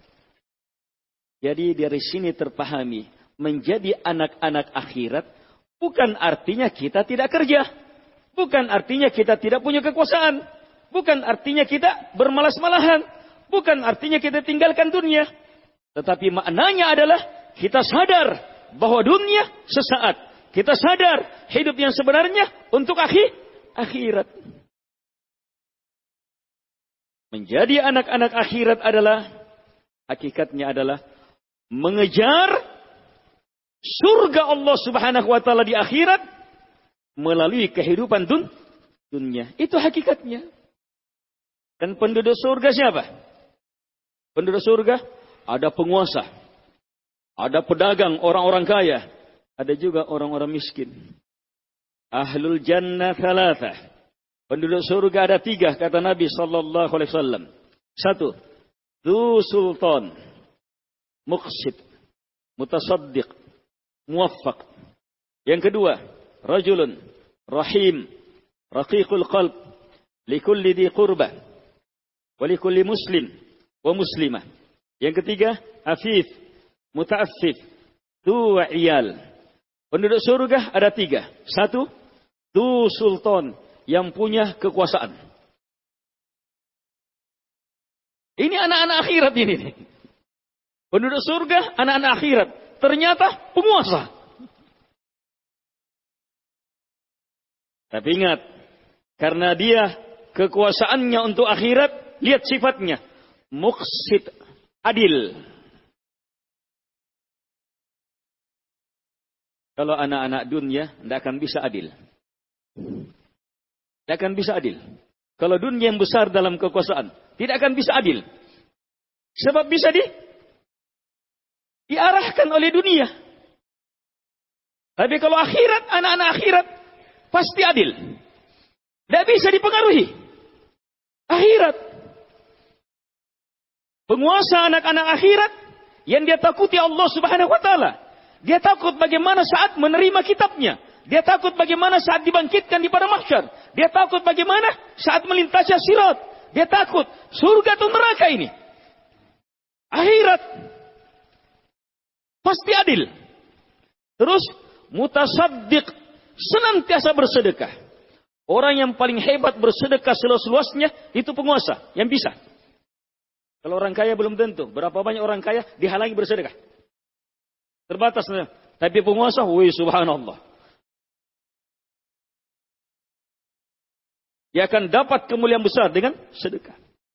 Jadi dari sini terpahami, menjadi anak-anak akhirat, bukan artinya kita tidak kerja. Bukan artinya kita tidak punya kekuasaan. Bukan artinya kita bermalas-malahan. Bukan artinya kita tinggalkan dunia. Tetapi maknanya adalah kita sadar bahwa dunia sesaat. Kita sadar hidup yang sebenarnya untuk akhirat. Menjadi anak-anak akhirat adalah, hakikatnya adalah mengejar surga Allah Subhanahu wa taala di akhirat melalui kehidupan dunia. Itu hakikatnya. Dan penduduk surga siapa? Penduduk surga ada penguasa, ada pedagang, orang-orang kaya, ada juga orang-orang miskin. Ahlul jannah thalatha. Penduduk surga ada 3 kata Nabi sallallahu alaihi wasallam. 1, dzu sultan, muqsid, mutasaddiq, muwaffaq. Yang kedua, rajulun rahim raqiqul qalb likulli dhi qurba wa likulli muslim wa muslimah. Yang ketiga, afif muta'affif tu iyal. Penduduk surga ada 3. 1, tu sultan yang punya kekuasaan. Ini anak-anak akhirat ini. Penduduk surga, anak-anak akhirat. Ternyata penguasa. Tapi ingat, karena dia kekuasaannya untuk akhirat, lihat sifatnya. Muqsit, adil. Kalau anak-anak dunia, tidak akan bisa adil. Tidak akan bisa adil. Kalau dunia yang besar dalam kekuasaan, tidak akan bisa adil. Sebab bisa diarahkan oleh dunia. Tapi kalau akhirat, anak-anak akhirat, pasti adil. Tidak bisa dipengaruhi. Akhirat. Penguasa anak-anak akhirat, yang dia takuti Allah Subhanahu wa Ta'ala. Dia takut bagaimana saat menerima kitabnya. Dia takut bagaimana saat dibangkitkan di padang mahsyar. Dia takut bagaimana saat melintasi sirat. Dia takut surga atau neraka ini. Akhirat pasti adil. Terus mutasaddiq, senantiasa bersedekah. Orang yang paling hebat bersedekah seluas-luasnya itu penguasa yang bisa. Kalau orang kaya belum tentu. Berapa banyak orang kaya dihalangi bersedekah. Terbatas. Tapi penguasa, wih subhanallah. Dia akan dapat kemuliaan besar dengan sedekah.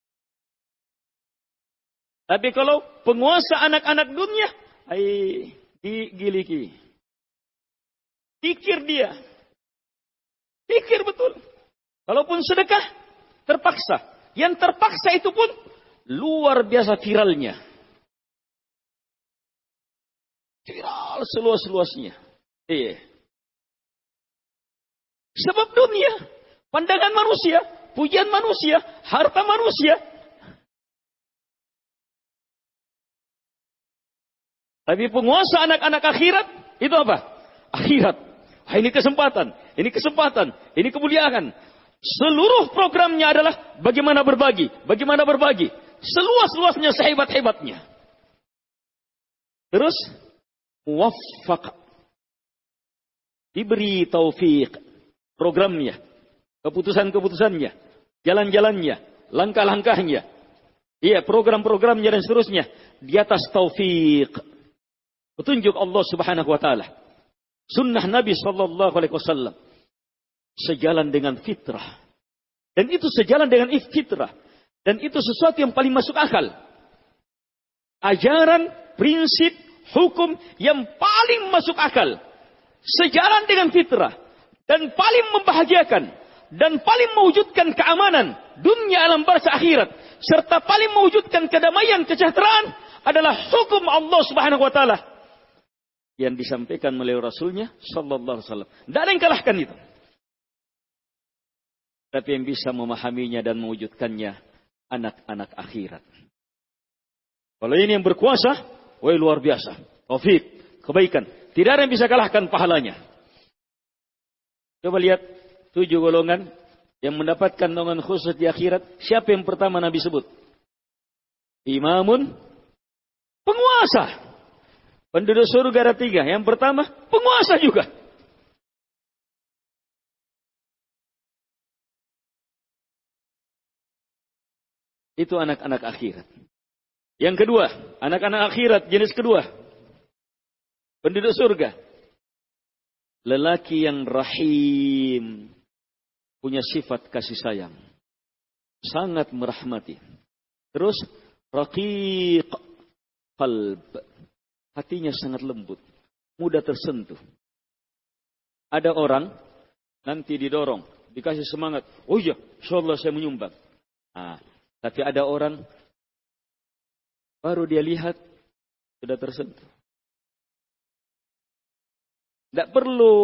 Tapi kalau penguasa anak-anak dunia, digiliki. Pikir dia. Pikir betul. Kalaupun sedekah, terpaksa. Yang terpaksa itu pun luar biasa viralnya. Viral seluas-luasnya. Iya. Sebab dunia, pandangan manusia, pujian manusia, harta manusia. Tapi penguasa anak-anak akhirat, itu apa? Akhirat. Ini kesempatan, ini kesempatan, ini kemuliaan. Seluruh programnya adalah bagaimana berbagi, bagaimana berbagi. Seluas-luasnya, sehebat-hebatnya. Terus, muwaffaq, diberi taufik, programnya, keputusan-keputusannya, jalan-jalannya, langkah-langkahnya, iya, program-programnya dan seterusnya, di atas taufik, petunjuk Allah Subhanahu wa Ta'ala, sunnah Nabi Sallallahu Alaihi Wasallam, sejalan dengan fitrah, dan itu sejalan dengan fitrah, dan itu sesuatu yang paling masuk akal, ajaran, prinsip, hukum yang paling masuk akal, sejalan dengan fitrah, dan paling membahagiakan, dan paling mewujudkan keamanan dunia alam barzah akhirat, serta paling mewujudkan kedamaian kesejahteraan adalah hukum Allah Subhanahu wa Ta'ala yang disampaikan oleh Rasulnya Sallallahu Alaihi Wasallam. Tidak ada yang kalahkan itu. Tapi yang bisa memahaminya dan mewujudkannya anak-anak akhirat. Kalau ini yang berkuasa, wah luar biasa. Taufik, kebaikan. Tidak ada yang bisa kalahkan pahalanya. Coba lihat 7 golongan yang mendapatkan naungan khusus di akhirat. Siapa yang pertama Nabi sebut? Imamun, penguasa. Penduduk surga ada 3. Yang pertama, penguasa juga. Itu anak-anak akhirat. Yang kedua, anak-anak akhirat jenis kedua. Penduduk surga. Lelaki yang rahim. Punya sifat kasih sayang. Sangat merahmati. Terus, raqiq qalb. Hatinya sangat lembut. Mudah tersentuh. Ada orang, nanti didorong. Dikasih semangat. Oh iya, insyaallah saya menyumbang. Nah, tapi ada orang, baru dia lihat, sudah tersentuh. Tidak perlu,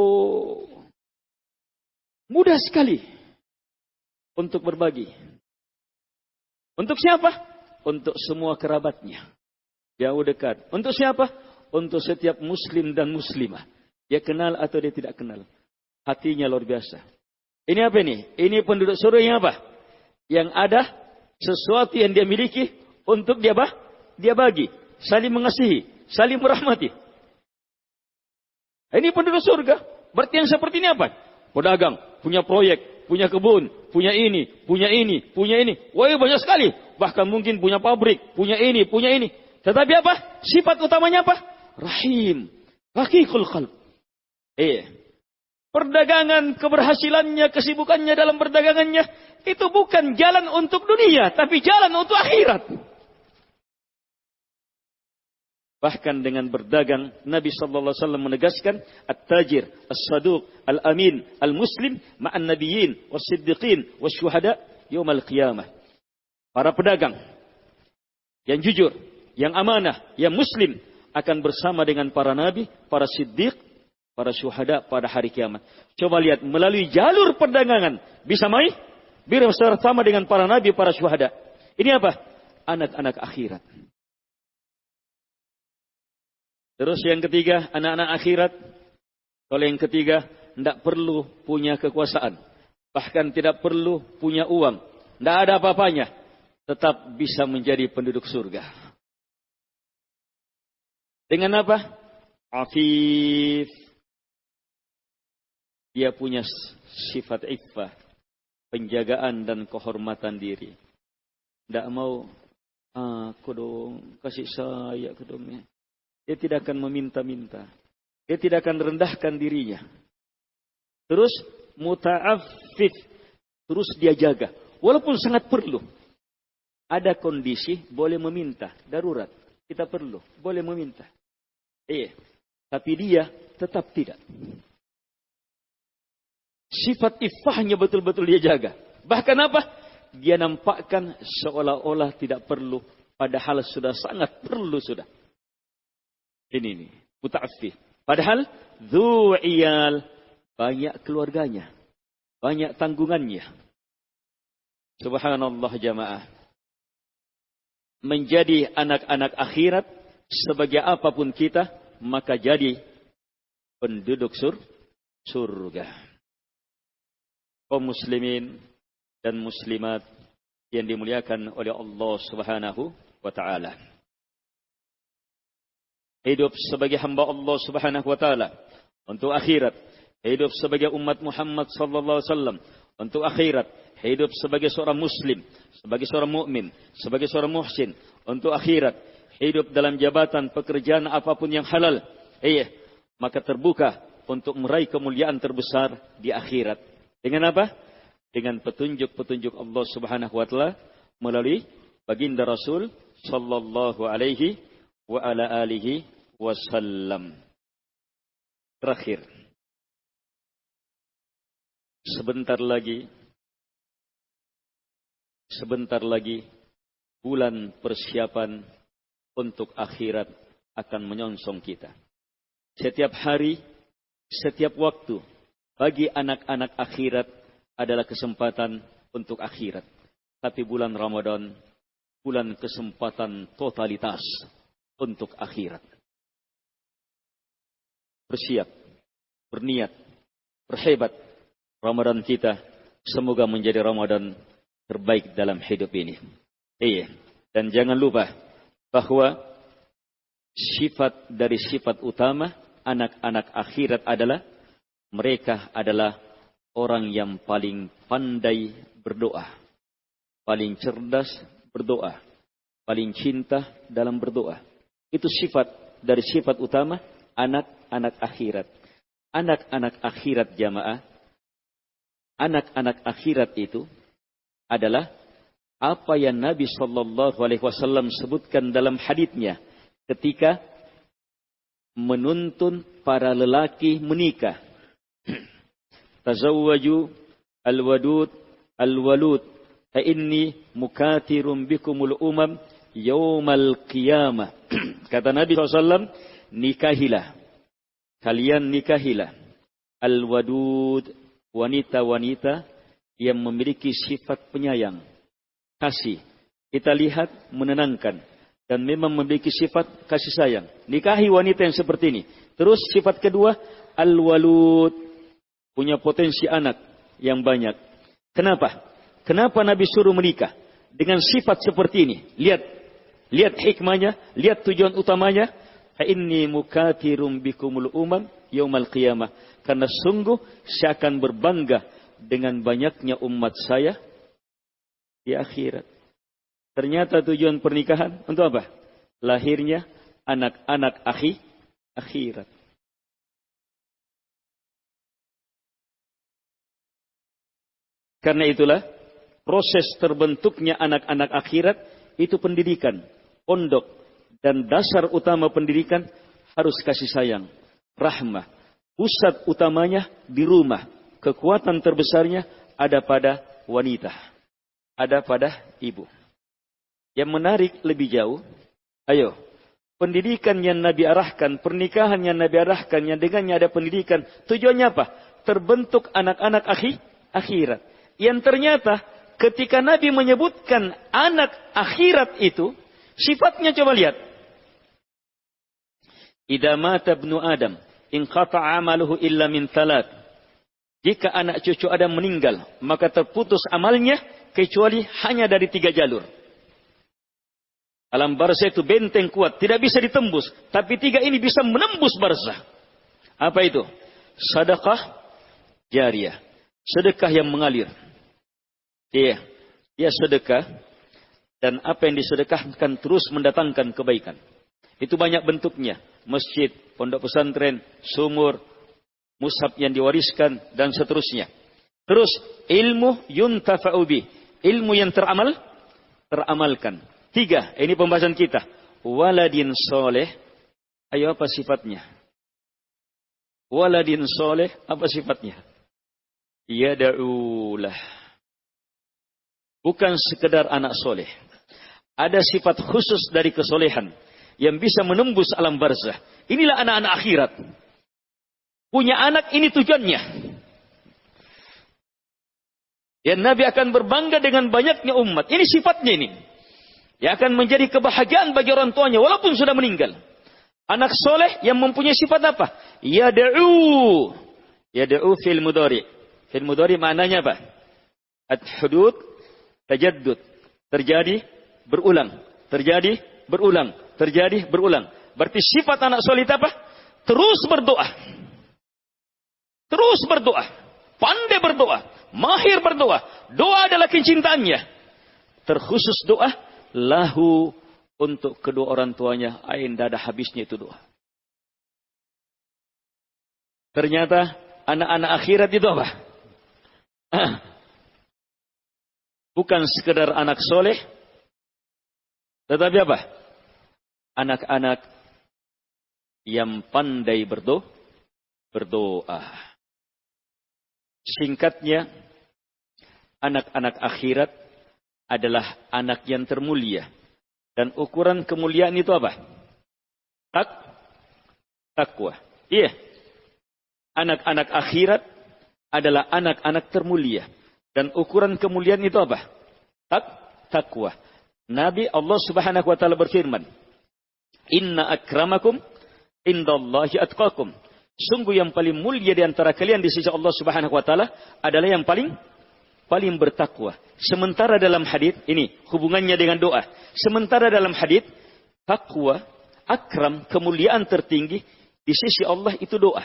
mudah sekali untuk berbagi. Untuk siapa? Untuk semua kerabatnya. Jauh dekat. Untuk siapa? Untuk setiap muslim dan muslimah Dia kenal atau dia tidak kenal. Hatinya luar biasa. Ini apa ini? Ini penduduk surga yang apa? Yang ada sesuatu yang dia miliki untuk dia bagi. Saling mengasihi. Saling merahmati. Ini penduduk surga. Berarti yang seperti ini apa? Pedagang. Punya proyek. Punya kebun. Punya ini. Punya ini. Punya ini. Wah, banyak sekali. Bahkan mungkin punya pabrik. Punya ini. Punya ini. Tetapi apa? Sifat utamanya apa? Rahim. Raqiqul qalb. Perdagangan, keberhasilannya, kesibukannya dalam perdagangannya, itu bukan jalan untuk dunia, tapi jalan untuk akhirat. Bahkan dengan berdagang, Nabi SAW menegaskan, At-tajir, As-saduq, Al-amin, Al-muslim, ma'an nabiyyin, was-siddiqin, was-syuhada, yawmal qiyamah. Para pedagang, yang jujur, yang amanah, yang muslim, akan bersama dengan para nabi, para siddiq, para syuhada pada hari kiamat. Coba lihat, melalui jalur perdagangan, bisa bersama dengan para nabi, para syuhada. Ini apa? Anak-anak akhirat. Terus yang ketiga, anak-anak akhirat. Kalau yang ketiga, tidak perlu punya kekuasaan. Bahkan tidak perlu punya uang. Tidak ada apa-apanya. Tetap bisa menjadi penduduk surga. Dengan apa? Afif. Dia punya sifat iffah. Penjagaan dan kehormatan diri. Tidak mau, aku dong, kasih saya ke dong. Dia tidak akan meminta-minta. Dia tidak akan rendahkan dirinya. Terus muta'affif. Terus dia jaga. Walaupun sangat perlu. Ada kondisi boleh meminta. Darurat. Kita perlu. Boleh meminta. Tapi dia tetap tidak. Sifat iffahnya betul-betul dia jaga. Bahkan apa? Dia nampakkan seolah-olah tidak perlu. Padahal sudah sangat perlu sudah. Ini muta'affif. Padahal dzu'iyal, banyak keluarganya, banyak tanggungannya. Subhanallah jamaah. Menjadi anak-anak akhirat sebagai apapun kita, maka jadi penduduk surga. Kaum muslimin dan muslimat yang dimuliakan oleh Allah Subhanahu wa taala. Hidup sebagai hamba Allah Subhanahu wa taala untuk akhirat, hidup sebagai umat Muhammad sallallahu alaihi wasallam untuk akhirat, hidup sebagai seorang muslim, sebagai seorang mukmin, sebagai seorang muhsin untuk akhirat, hidup dalam jabatan pekerjaan apapun yang halal, maka terbuka untuk meraih kemuliaan terbesar di akhirat. Dengan apa? Dengan petunjuk-petunjuk Allah Subhanahu wa taala melalui baginda Rasul sallallahu alaihi wa ala alihi wasallam. Terakhir, sebentar lagi bulan persiapan untuk akhirat akan menyongsong kita. Setiap hari, setiap waktu bagi anak-anak akhirat adalah kesempatan untuk akhirat. Tapi bulan Ramadan, bulan kesempatan totalitas untuk akhirat. Bersiap, berniat, berhebat. Ramadan kita semoga menjadi Ramadan terbaik dalam hidup ini. Dan jangan lupa bahwa sifat dari sifat utama anak-anak akhirat adalah mereka adalah orang yang paling pandai berdoa, paling cerdas berdoa, paling cinta dalam berdoa. Itu sifat dari sifat utama anak-anak akhirat. Anak-anak akhirat jamaah. Anak-anak akhirat itu adalah apa yang Nabi sallallahu alaihi wasallam sebutkan dalam haditsnya ketika menuntun para lelaki menikah. Tazawwaju al-wadud al-walud fa inni mukatirun bikumul umam yaumal qiyamah. Kata Nabi SAW, kalian nikahilah al-wadud, wanita-wanita yang memiliki sifat penyayang, kasih. Kita lihat menenangkan dan memang memiliki sifat kasih sayang. Nikahi wanita yang seperti ini. Terus sifat kedua, al-walud, punya potensi anak yang banyak. Kenapa? Kenapa Nabi suruh menikah dengan sifat seperti ini? Lihat hikmahnya, lihat tujuan utamanya. Fa inni mukatsirum bikumul umam yaumal qiyamah. Karena sungguh saya akan berbangga dengan banyaknya umat saya di akhirat. Ternyata tujuan pernikahan untuk apa? Lahirnya anak-anak akhirat. Karena itulah proses terbentuknya anak-anak akhirat itu pendidikan, pondok, dan dasar utama pendidikan harus kasih sayang, rahmah. Pusat utamanya di rumah. Kekuatan terbesarnya ada pada wanita, ada pada ibu. Yang menarik lebih jauh, ayo, pendidikan yang Nabi arahkan, pernikahan yang Nabi arahkan, yang dengannya ada pendidikan, tujuannya apa? Terbentuk anak-anak akhirat. Yang ternyata ketika Nabi menyebutkan anak akhirat itu, sifatnya coba lihat. Idza mata ibnu Adam, inqata'a 'amaluhu illa min thalath. Jika anak cucu Adam meninggal, maka terputus amalnya kecuali hanya dari 3 jalur. Alam barzah itu benteng kuat, tidak bisa ditembus, tapi 3 ini bisa menembus barzah. Apa itu? Sedekah jariyah, sedekah yang mengalir. Iya, dia sedekah, dan apa yang disedekahkan terus mendatangkan kebaikan. Itu banyak bentuknya. Masjid, pondok pesantren, sumur, mushaf yang diwariskan, dan seterusnya. Terus, ilmu yuntafa'u bih. Ilmu yang teramalkan. 3, ini pembahasan kita. Waladin soleh. Ayo, apa sifatnya? Waladin soleh, apa sifatnya? Yada'ulah. Bukan sekedar anak soleh. Ada sifat khusus dari kesolehan yang bisa menembus alam barzah. Inilah anak-anak akhirat. Punya anak ini tujuannya. Dan Nabi akan berbangga dengan banyaknya umat. Ini sifatnya ini. Yang akan menjadi kebahagiaan bagi orang tuanya walaupun sudah meninggal. Anak soleh yang mempunyai sifat apa? Yada'u. Yada'u fil mudhari. Fil mudhari maknanya apa? At-hudud tajaddud, terjadi, berulang, terjadi, berulang, terjadi, berulang. Berarti sifat anak soleh apa? Terus berdoa. Terus berdoa. Pandai berdoa. Mahir berdoa. Doa adalah kecintaannya. Terkhusus doa, lahu untuk kedua orang tuanya. Tidak ada habisnya itu doa. Ternyata anak-anak akhirat itu apa? Bukan sekedar anak soleh, tetapi apa? Anak-anak yang pandai berdoa. Singkatnya, anak-anak akhirat adalah anak yang termulia. Dan ukuran kemuliaan itu apa? Takwa. Iya. Anak-anak akhirat adalah anak-anak termulia. Dan ukuran kemuliaan itu apa? Takwa. Nabi Allah Subhanahu wa taala berfirman, "Inna akramakum indallahi atqakum." Sungguh yang paling mulia di antara kalian di sisi Allah Subhanahu wa taala adalah yang paling bertakwa. Sementara dalam hadis ini hubungannya dengan doa. Sementara dalam hadis takwa, akram, kemuliaan tertinggi di sisi Allah itu doa.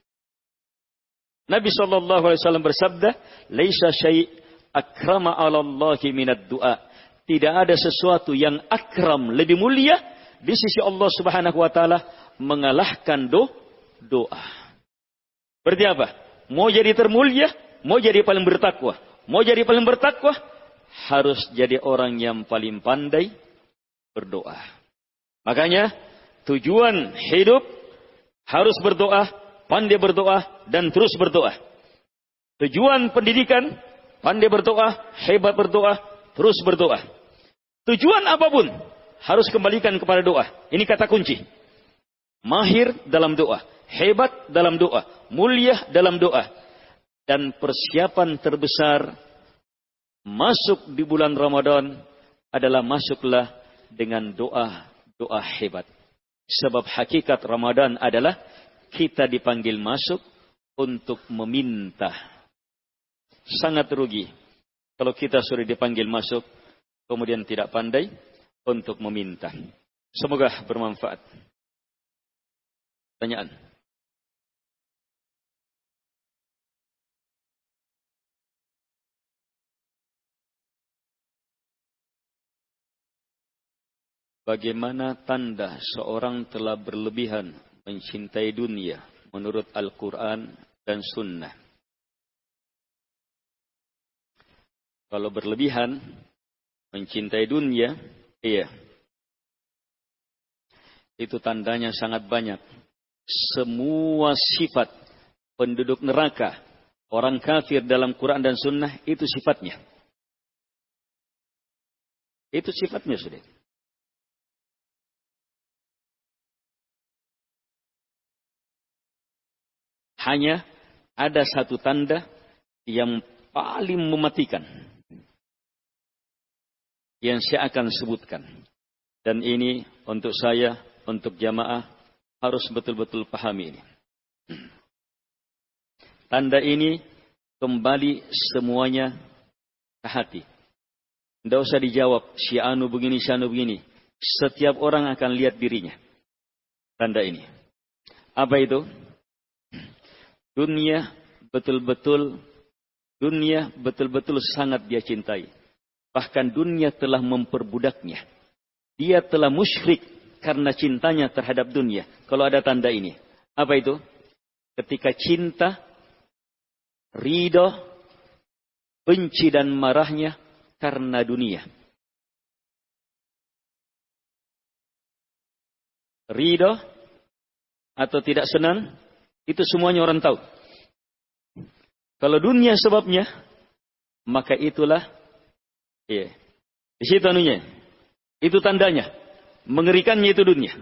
Nabi SAW bersabda, "Laisa syai' akrama 'ala Allahi minad du'a." Tidak ada sesuatu yang akram, lebih mulia di sisi Allah Subhanahu wa taala mengalahkan doa. Berarti apa? Mau jadi termulia, mau jadi paling bertakwa. Mau jadi paling bertakwa, harus jadi orang yang paling pandai berdoa. Makanya tujuan hidup harus berdoa, pandai berdoa, dan terus berdoa. Tujuan pendidikan, pandai berdoa, hebat berdoa, terus berdoa. Tujuan apapun, harus kembalikan kepada doa. Ini kata kunci. Mahir dalam doa, hebat dalam doa, mulia dalam doa. Dan persiapan terbesar masuk di bulan Ramadan adalah masuklah dengan doa hebat. Sebab hakikat Ramadan adalah kita dipanggil masuk untuk meminta. Sangat rugi kalau kita sudah dipanggil masuk, kemudian tidak pandai untuk meminta. Semoga bermanfaat. Pertanyaan. Bagaimana tanda seorang telah berlebihan mencintai dunia menurut Al-Quran dan Sunnah? Kalau berlebihan mencintai dunia, iya, itu tandanya sangat banyak. Semua sifat penduduk neraka, orang kafir dalam Quran dan Sunnah, itu sifatnya. Itu sifatnya sudah. Hanya ada satu tanda yang paling mematikan, yang saya akan sebutkan. Dan ini untuk saya, untuk jamaah, harus betul-betul pahami ini. Tanda ini kembali semuanya ke hati. Tidak usah dijawab, si anu begini, si anu begini. Setiap orang akan lihat dirinya. Tanda ini. Apa itu? Dunia betul-betul sangat dia cintai. Bahkan dunia telah memperbudaknya. Dia telah musyrik karena cintanya terhadap dunia. Kalau ada tanda ini. Apa itu? Ketika cinta, ridho, benci dan marahnya karena dunia. Ridho atau tidak senang, itu semuanya orang tahu. Kalau dunia sebabnya, maka itulah, iya, di situ anunya, itu tandanya, mengerikannya itu dunia.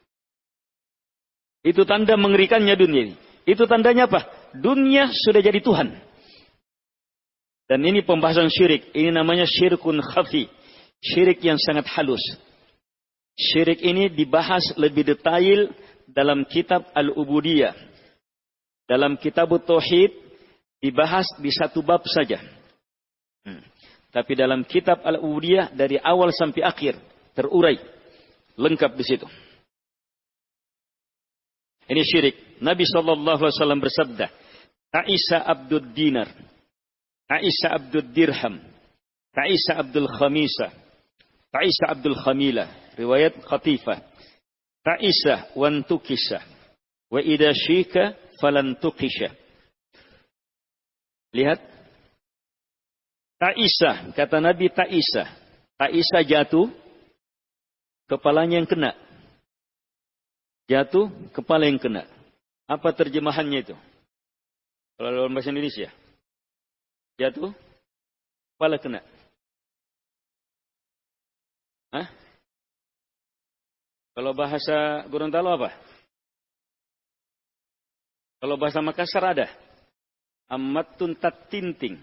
Itu tanda mengerikannya dunia. Itu tandanya apa? Dunia sudah jadi Tuhan. Dan ini pembahasan syirik. Ini namanya syirkun khafi. Syirik yang sangat halus. Syirik ini dibahas lebih detail dalam kitab Al-Ubudiyah. Dalam kitab Tauhid dibahas di satu bab saja. Tapi dalam kitab Al-Ubudiyah dari awal sampai akhir terurai. Lengkap di situ. Ini syirik. Nabi SAW bersabda, Ta'isa Abdul Dinar, Ta'isa Abdul Dirham, Ta'isa Abdul Khamisa, Ta'isa Abdul Khamila. Riwayat Khatifah. Ta'isa wantukisa, wa idha syika falan tuqisha. Lihat. Ta'isa, kata Nabi Ta'isa. Ta'isa jatuh, kepalanya yang kena. Jatuh, kepala yang kena. Apa terjemahannya itu? Kalau dalam bahasa Indonesia. Jatuh, kepala kena. Hah? Kalau bahasa Gorontalo apa? Kalau bahasa Makassar ada. Ammatun tatinting.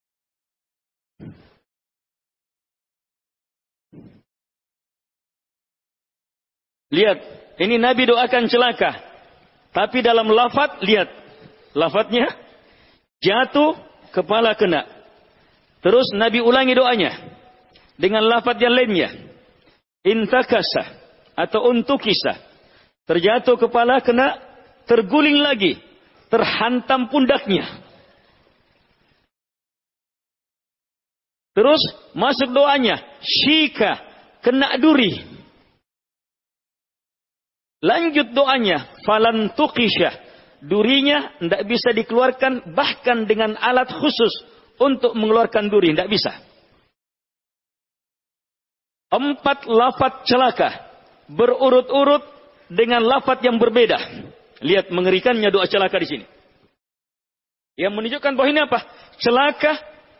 Lihat, ini Nabi doakan celaka. Tapi dalam lafaz, lihat. Lafaznya, jatuh, kepala kena. Terus Nabi ulangi doanya. Dengan lafaz yang lainnya. Intakasa, atau untukisa. Terjatuh kepala kena, terguling lagi. Terhantam pundaknya. Terus masuk doanya. Syika, kena duri. Lanjut doanya. Falan tuqisha. Durinya tidak bisa dikeluarkan bahkan dengan alat khusus untuk mengeluarkan duri. Tidak bisa. 4 lafaz celaka. Berurut-urut dengan lafaz yang berbeda. Lihat mengerikannya doa celaka di sini. Yang menunjukkan bahwa ini apa? Celaka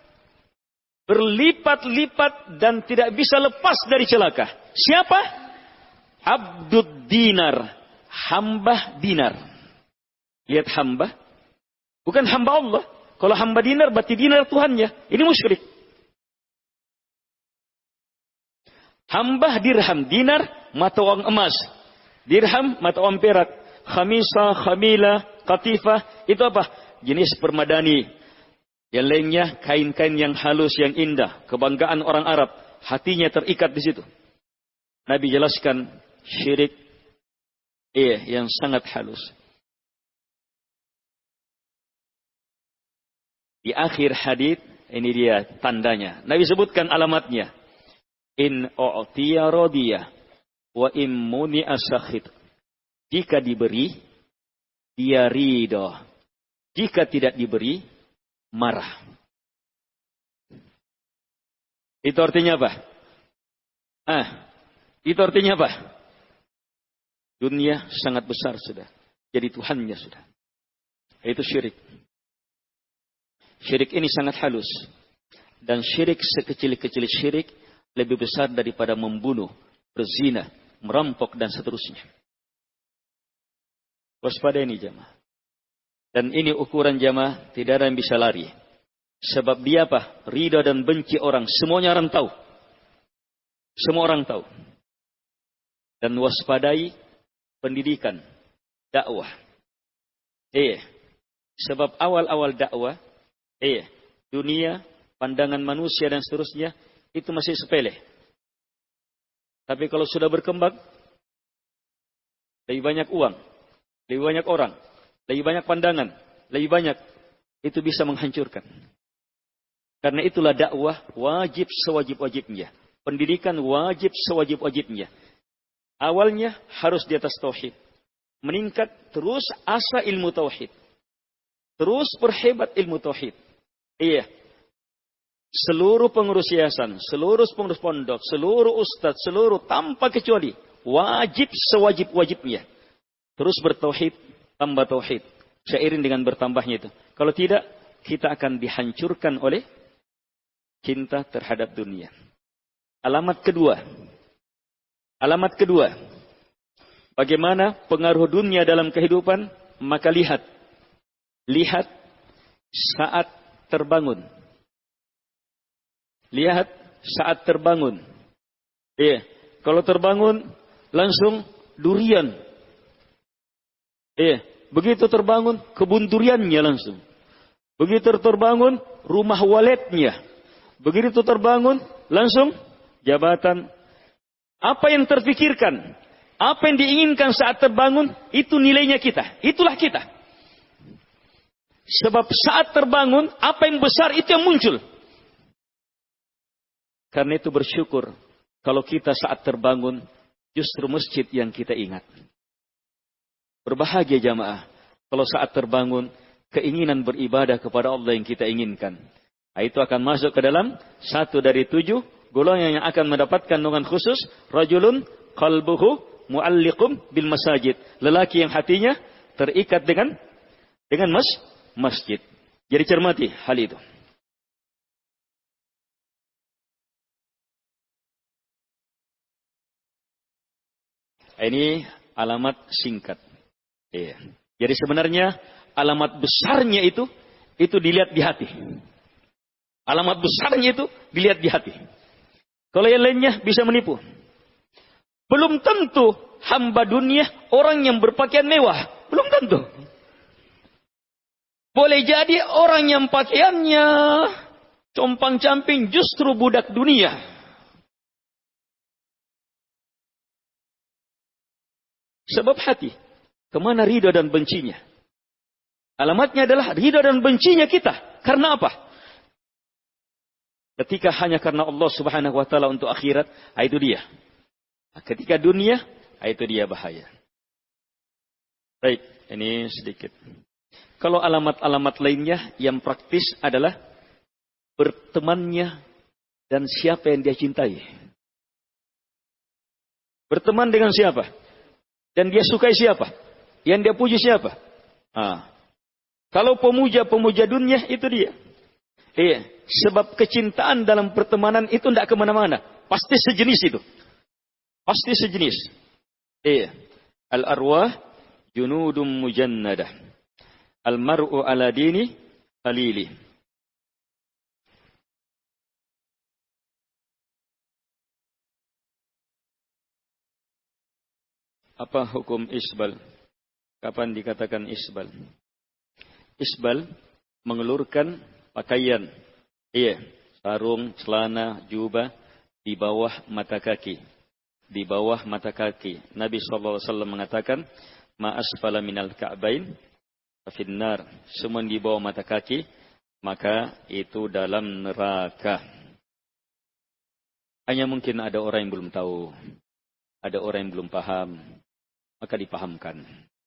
berlipat-lipat dan tidak bisa lepas dari celaka. Siapa? Abdud Dinar. Hamba dinar. Lihat hamba. Bukan hamba Allah. Kalau hamba dinar berarti dinar Tuhannya. Ini musyrik. Hamba dirham. Dinar mata uang emas. Dirham mata uang perak. Khamisa, khamila, katifah, itu apa? Jenis permadani. Yang lainnya kain-kain yang halus, yang indah. Kebanggaan orang Arab. Hatinya terikat di situ. Nabi jelaskan syirik yang sangat halus. Di akhir hadits ini dia tandanya. Nabi sebutkan alamatnya. In u'tiya radiya wa in muni'a sakhit. Jika diberi, dia ridho. Jika tidak diberi, marah. Itu artinya apa? Itu artinya apa? Dunia sangat besar sudah. Jadi Tuhannya sudah. Itu syirik. Syirik ini sangat halus. Dan syirik sekecil-kecil syirik lebih besar daripada membunuh, berzina, merampok, dan seterusnya. Waspada ini jamaah. Dan ini ukuran jamaah, tidak ada yang bisa lari. Sebab dia apa? Ridha dan benci orang. Semuanya orang tahu. Semua orang tahu. Dan waspadai pendidikan, dakwah. Sebab awal-awal dakwah, dunia, pandangan manusia dan seterusnya, itu masih sepele. Tapi kalau sudah berkembang, lebih banyak uang, lebih banyak orang, lebih banyak pandangan, lebih banyak, itu bisa menghancurkan. Karena itulah dakwah wajib sewajib-wajibnya. Pendidikan wajib sewajib-wajibnya. Awalnya harus di atas tauhid. Meningkat terus asa ilmu tauhid. Terus perhebat ilmu tauhid. Seluruh pengurus yayasan, seluruh pengurus pondok, seluruh ustadz, seluruh tanpa kecuali. Wajib sewajib-wajibnya. Terus bertauhid, tambah tauhid. Seiring dengan bertambahnya itu. Kalau tidak, kita akan dihancurkan oleh cinta terhadap dunia. Alamat kedua. Bagaimana pengaruh dunia dalam kehidupan? Maka lihat saat terbangun. Lihat saat terbangun. Kalau terbangun langsung durian. Begitu terbangun kebun duriannya langsung. Begitu terbangun rumah waletnya. Begitu terbangun langsung jabatan. Apa yang terfikirkan, apa yang diinginkan saat terbangun, itu nilainya kita. Itulah kita. Sebab saat terbangun, apa yang besar itu yang muncul. Karena itu bersyukur kalau kita saat terbangun justru masjid yang kita ingat. Berbahagia jamaah kalau saat terbangun keinginan beribadah kepada Allah yang kita inginkan. Nah, itu akan masuk ke dalam 1 dari 7 golongan yang akan mendapatkan naungan khusus. Rajulun qalbuhu mu'alliqum bil masajid. Lelaki yang hatinya terikat dengan masjid. Jadi cermati hal itu. Ini alamat singkat. Jadi sebenarnya alamat besarnya itu dilihat di hati. Alamat besarnya itu dilihat di hati. Kalau yang lainnya bisa menipu. Belum tentu hamba dunia orang yang berpakaian mewah. Belum tentu. Boleh jadi orang yang pakaiannya compang-camping justru budak dunia. Sebab hati. Kemana ridha dan bencinya? Alamatnya adalah ridha dan bencinya kita. Karena apa? Ketika hanya karena Allah subhanahu wa ta'ala untuk akhirat, itu dia. Ketika dunia, itu dia bahaya. Baik, ini sedikit. Kalau alamat-alamat lainnya yang praktis adalah bertemannya dan siapa yang dia cintai. Berteman dengan siapa? Dan dia sukai siapa? Yang dia puji siapa? Kalau pemuja-pemuja dunia, itu dia. Sebab kecintaan dalam pertemanan itu tidak kemana-mana. Pasti sejenis itu. Pasti sejenis. Al-arwah junudum mujannadah. Al-mar'u ala dini khalili. Apa hukum isbal? Kapan dikatakan isbal? Isbal mengelurkan pakaian. Iya, sarung, celana, jubah di bawah mata kaki. Di bawah mata kaki. Nabi SAW mengatakan, ma asfala minal ka'bain finnar. Semua di bawah mata kaki, maka itu dalam neraka. Hanya mungkin ada orang yang belum tahu. Ada orang yang belum paham. Maka dipahamkan.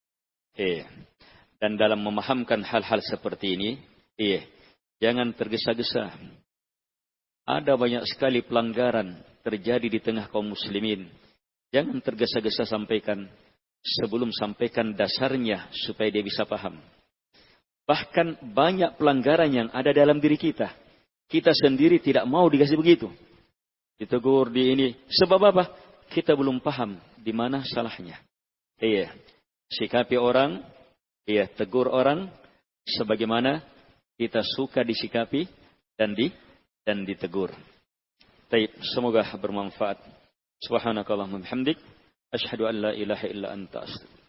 Dan dalam memahamkan hal-hal seperti ini, jangan tergesa-gesa. Ada banyak sekali pelanggaran terjadi di tengah kaum muslimin. Jangan tergesa-gesa sampaikan. Sebelum sampaikan dasarnya supaya dia bisa paham. Bahkan banyak pelanggaran yang ada dalam diri kita. Kita sendiri tidak mau dikasih begitu. Ditegur di ini. Sebab apa? Kita belum paham di mana salahnya. Sikapi orang, tegur orang sebagaimana kita suka disikapi dan ditegur. Baik, semoga bermanfaat. Subhanakallahumma bihamdik, asyhadu an la ilaha illa anta astaghfiruka